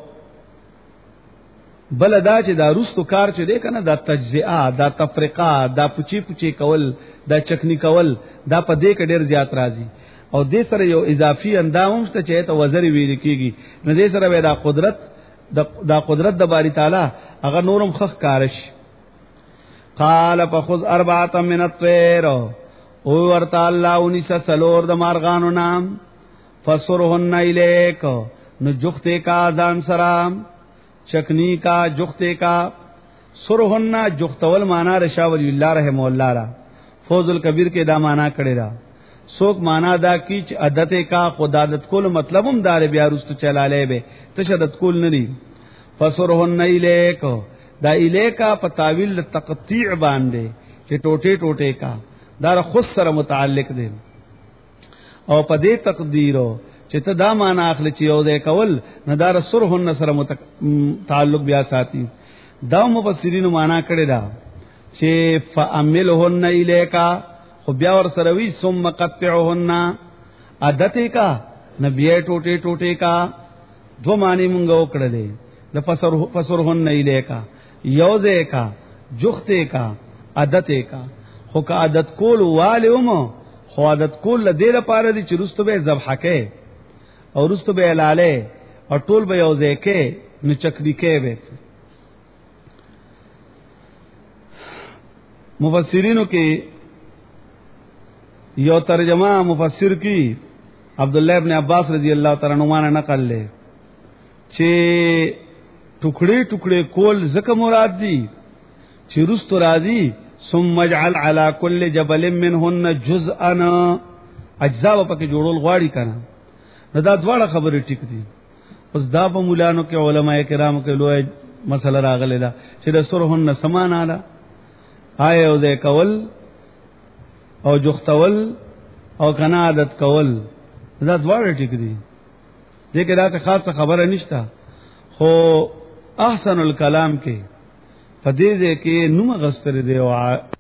بلدا چې دا روستو کار چې دی کنه دا تجزئه دا تفریقه دا پوچی پوچی کول دا چکنی کول دا په دې کې ډیر زیات راځي او دې سره یو اضافي اندام شته چې ته وزري ویل کیږي نو دې سره دا قدرت د باری تعالی هغه نورم خخ کارش قال فخذ اربعه من الطير او ورتا الله انیس سلور د مارغانو نام فسرهن الیک نو جخته کا دان سلام چکنی کا جخته کا سرهن جختول معنا رشا ولی الله رحم الله را فوز الکبیر کې دا معنا کړی را سوک معنا دا کی چې عادت کا خدادت کول مطلبم دار بیا رست چلاله به تشدد کول نه دی فسرهن الیک دا الیکا په تعویل تقطیع باندې چې ټوټه ټوټه کا دا خود سره متعلق دی او په دې تقدیرو چې ته دا معنا اخلي چې یو ځای کول نه دا سرهن سره تعلق بیا ساتي دا مفسرین معنا کړی دا چې فاملهن الیکا خو بیا ور سره وی ثم قطعهن عادت کا نبی ټوټه ټوټه کا دو معنی مونږ وکړلې د فسرهن الیکا یوزه کا جخته کا عادت کا خو کا عادت کول والوم خو عادت کول دې لپاره دي چې رستو به ذبح کې او رستو به لاله او ټول به یوزه کې نو چکری کې به مفسرینو کې یو ترجمه مفسر کی عبد الله ابن عباس رضی الله تعالی عنہ نقل لے چې ټوکړي ټوکړي کول زکه مراد دي چې رست راضی ثم اجعل على كل جبل منهن جزءا اجزاء پکې جوړول غواړي کنه نو دا دواړه خبرې ټیک دي اوس دا په مولانو کې علما کرام کې لوی مسله راغله دا چې د سرهن سمان اعلی آیا او دې کول او جختول او کنا عادت کول دا دواړه ټیک دي دغه دا خاصه خبره نشته خو احسن الکلام کې پدې دې کې نوم غستر دی او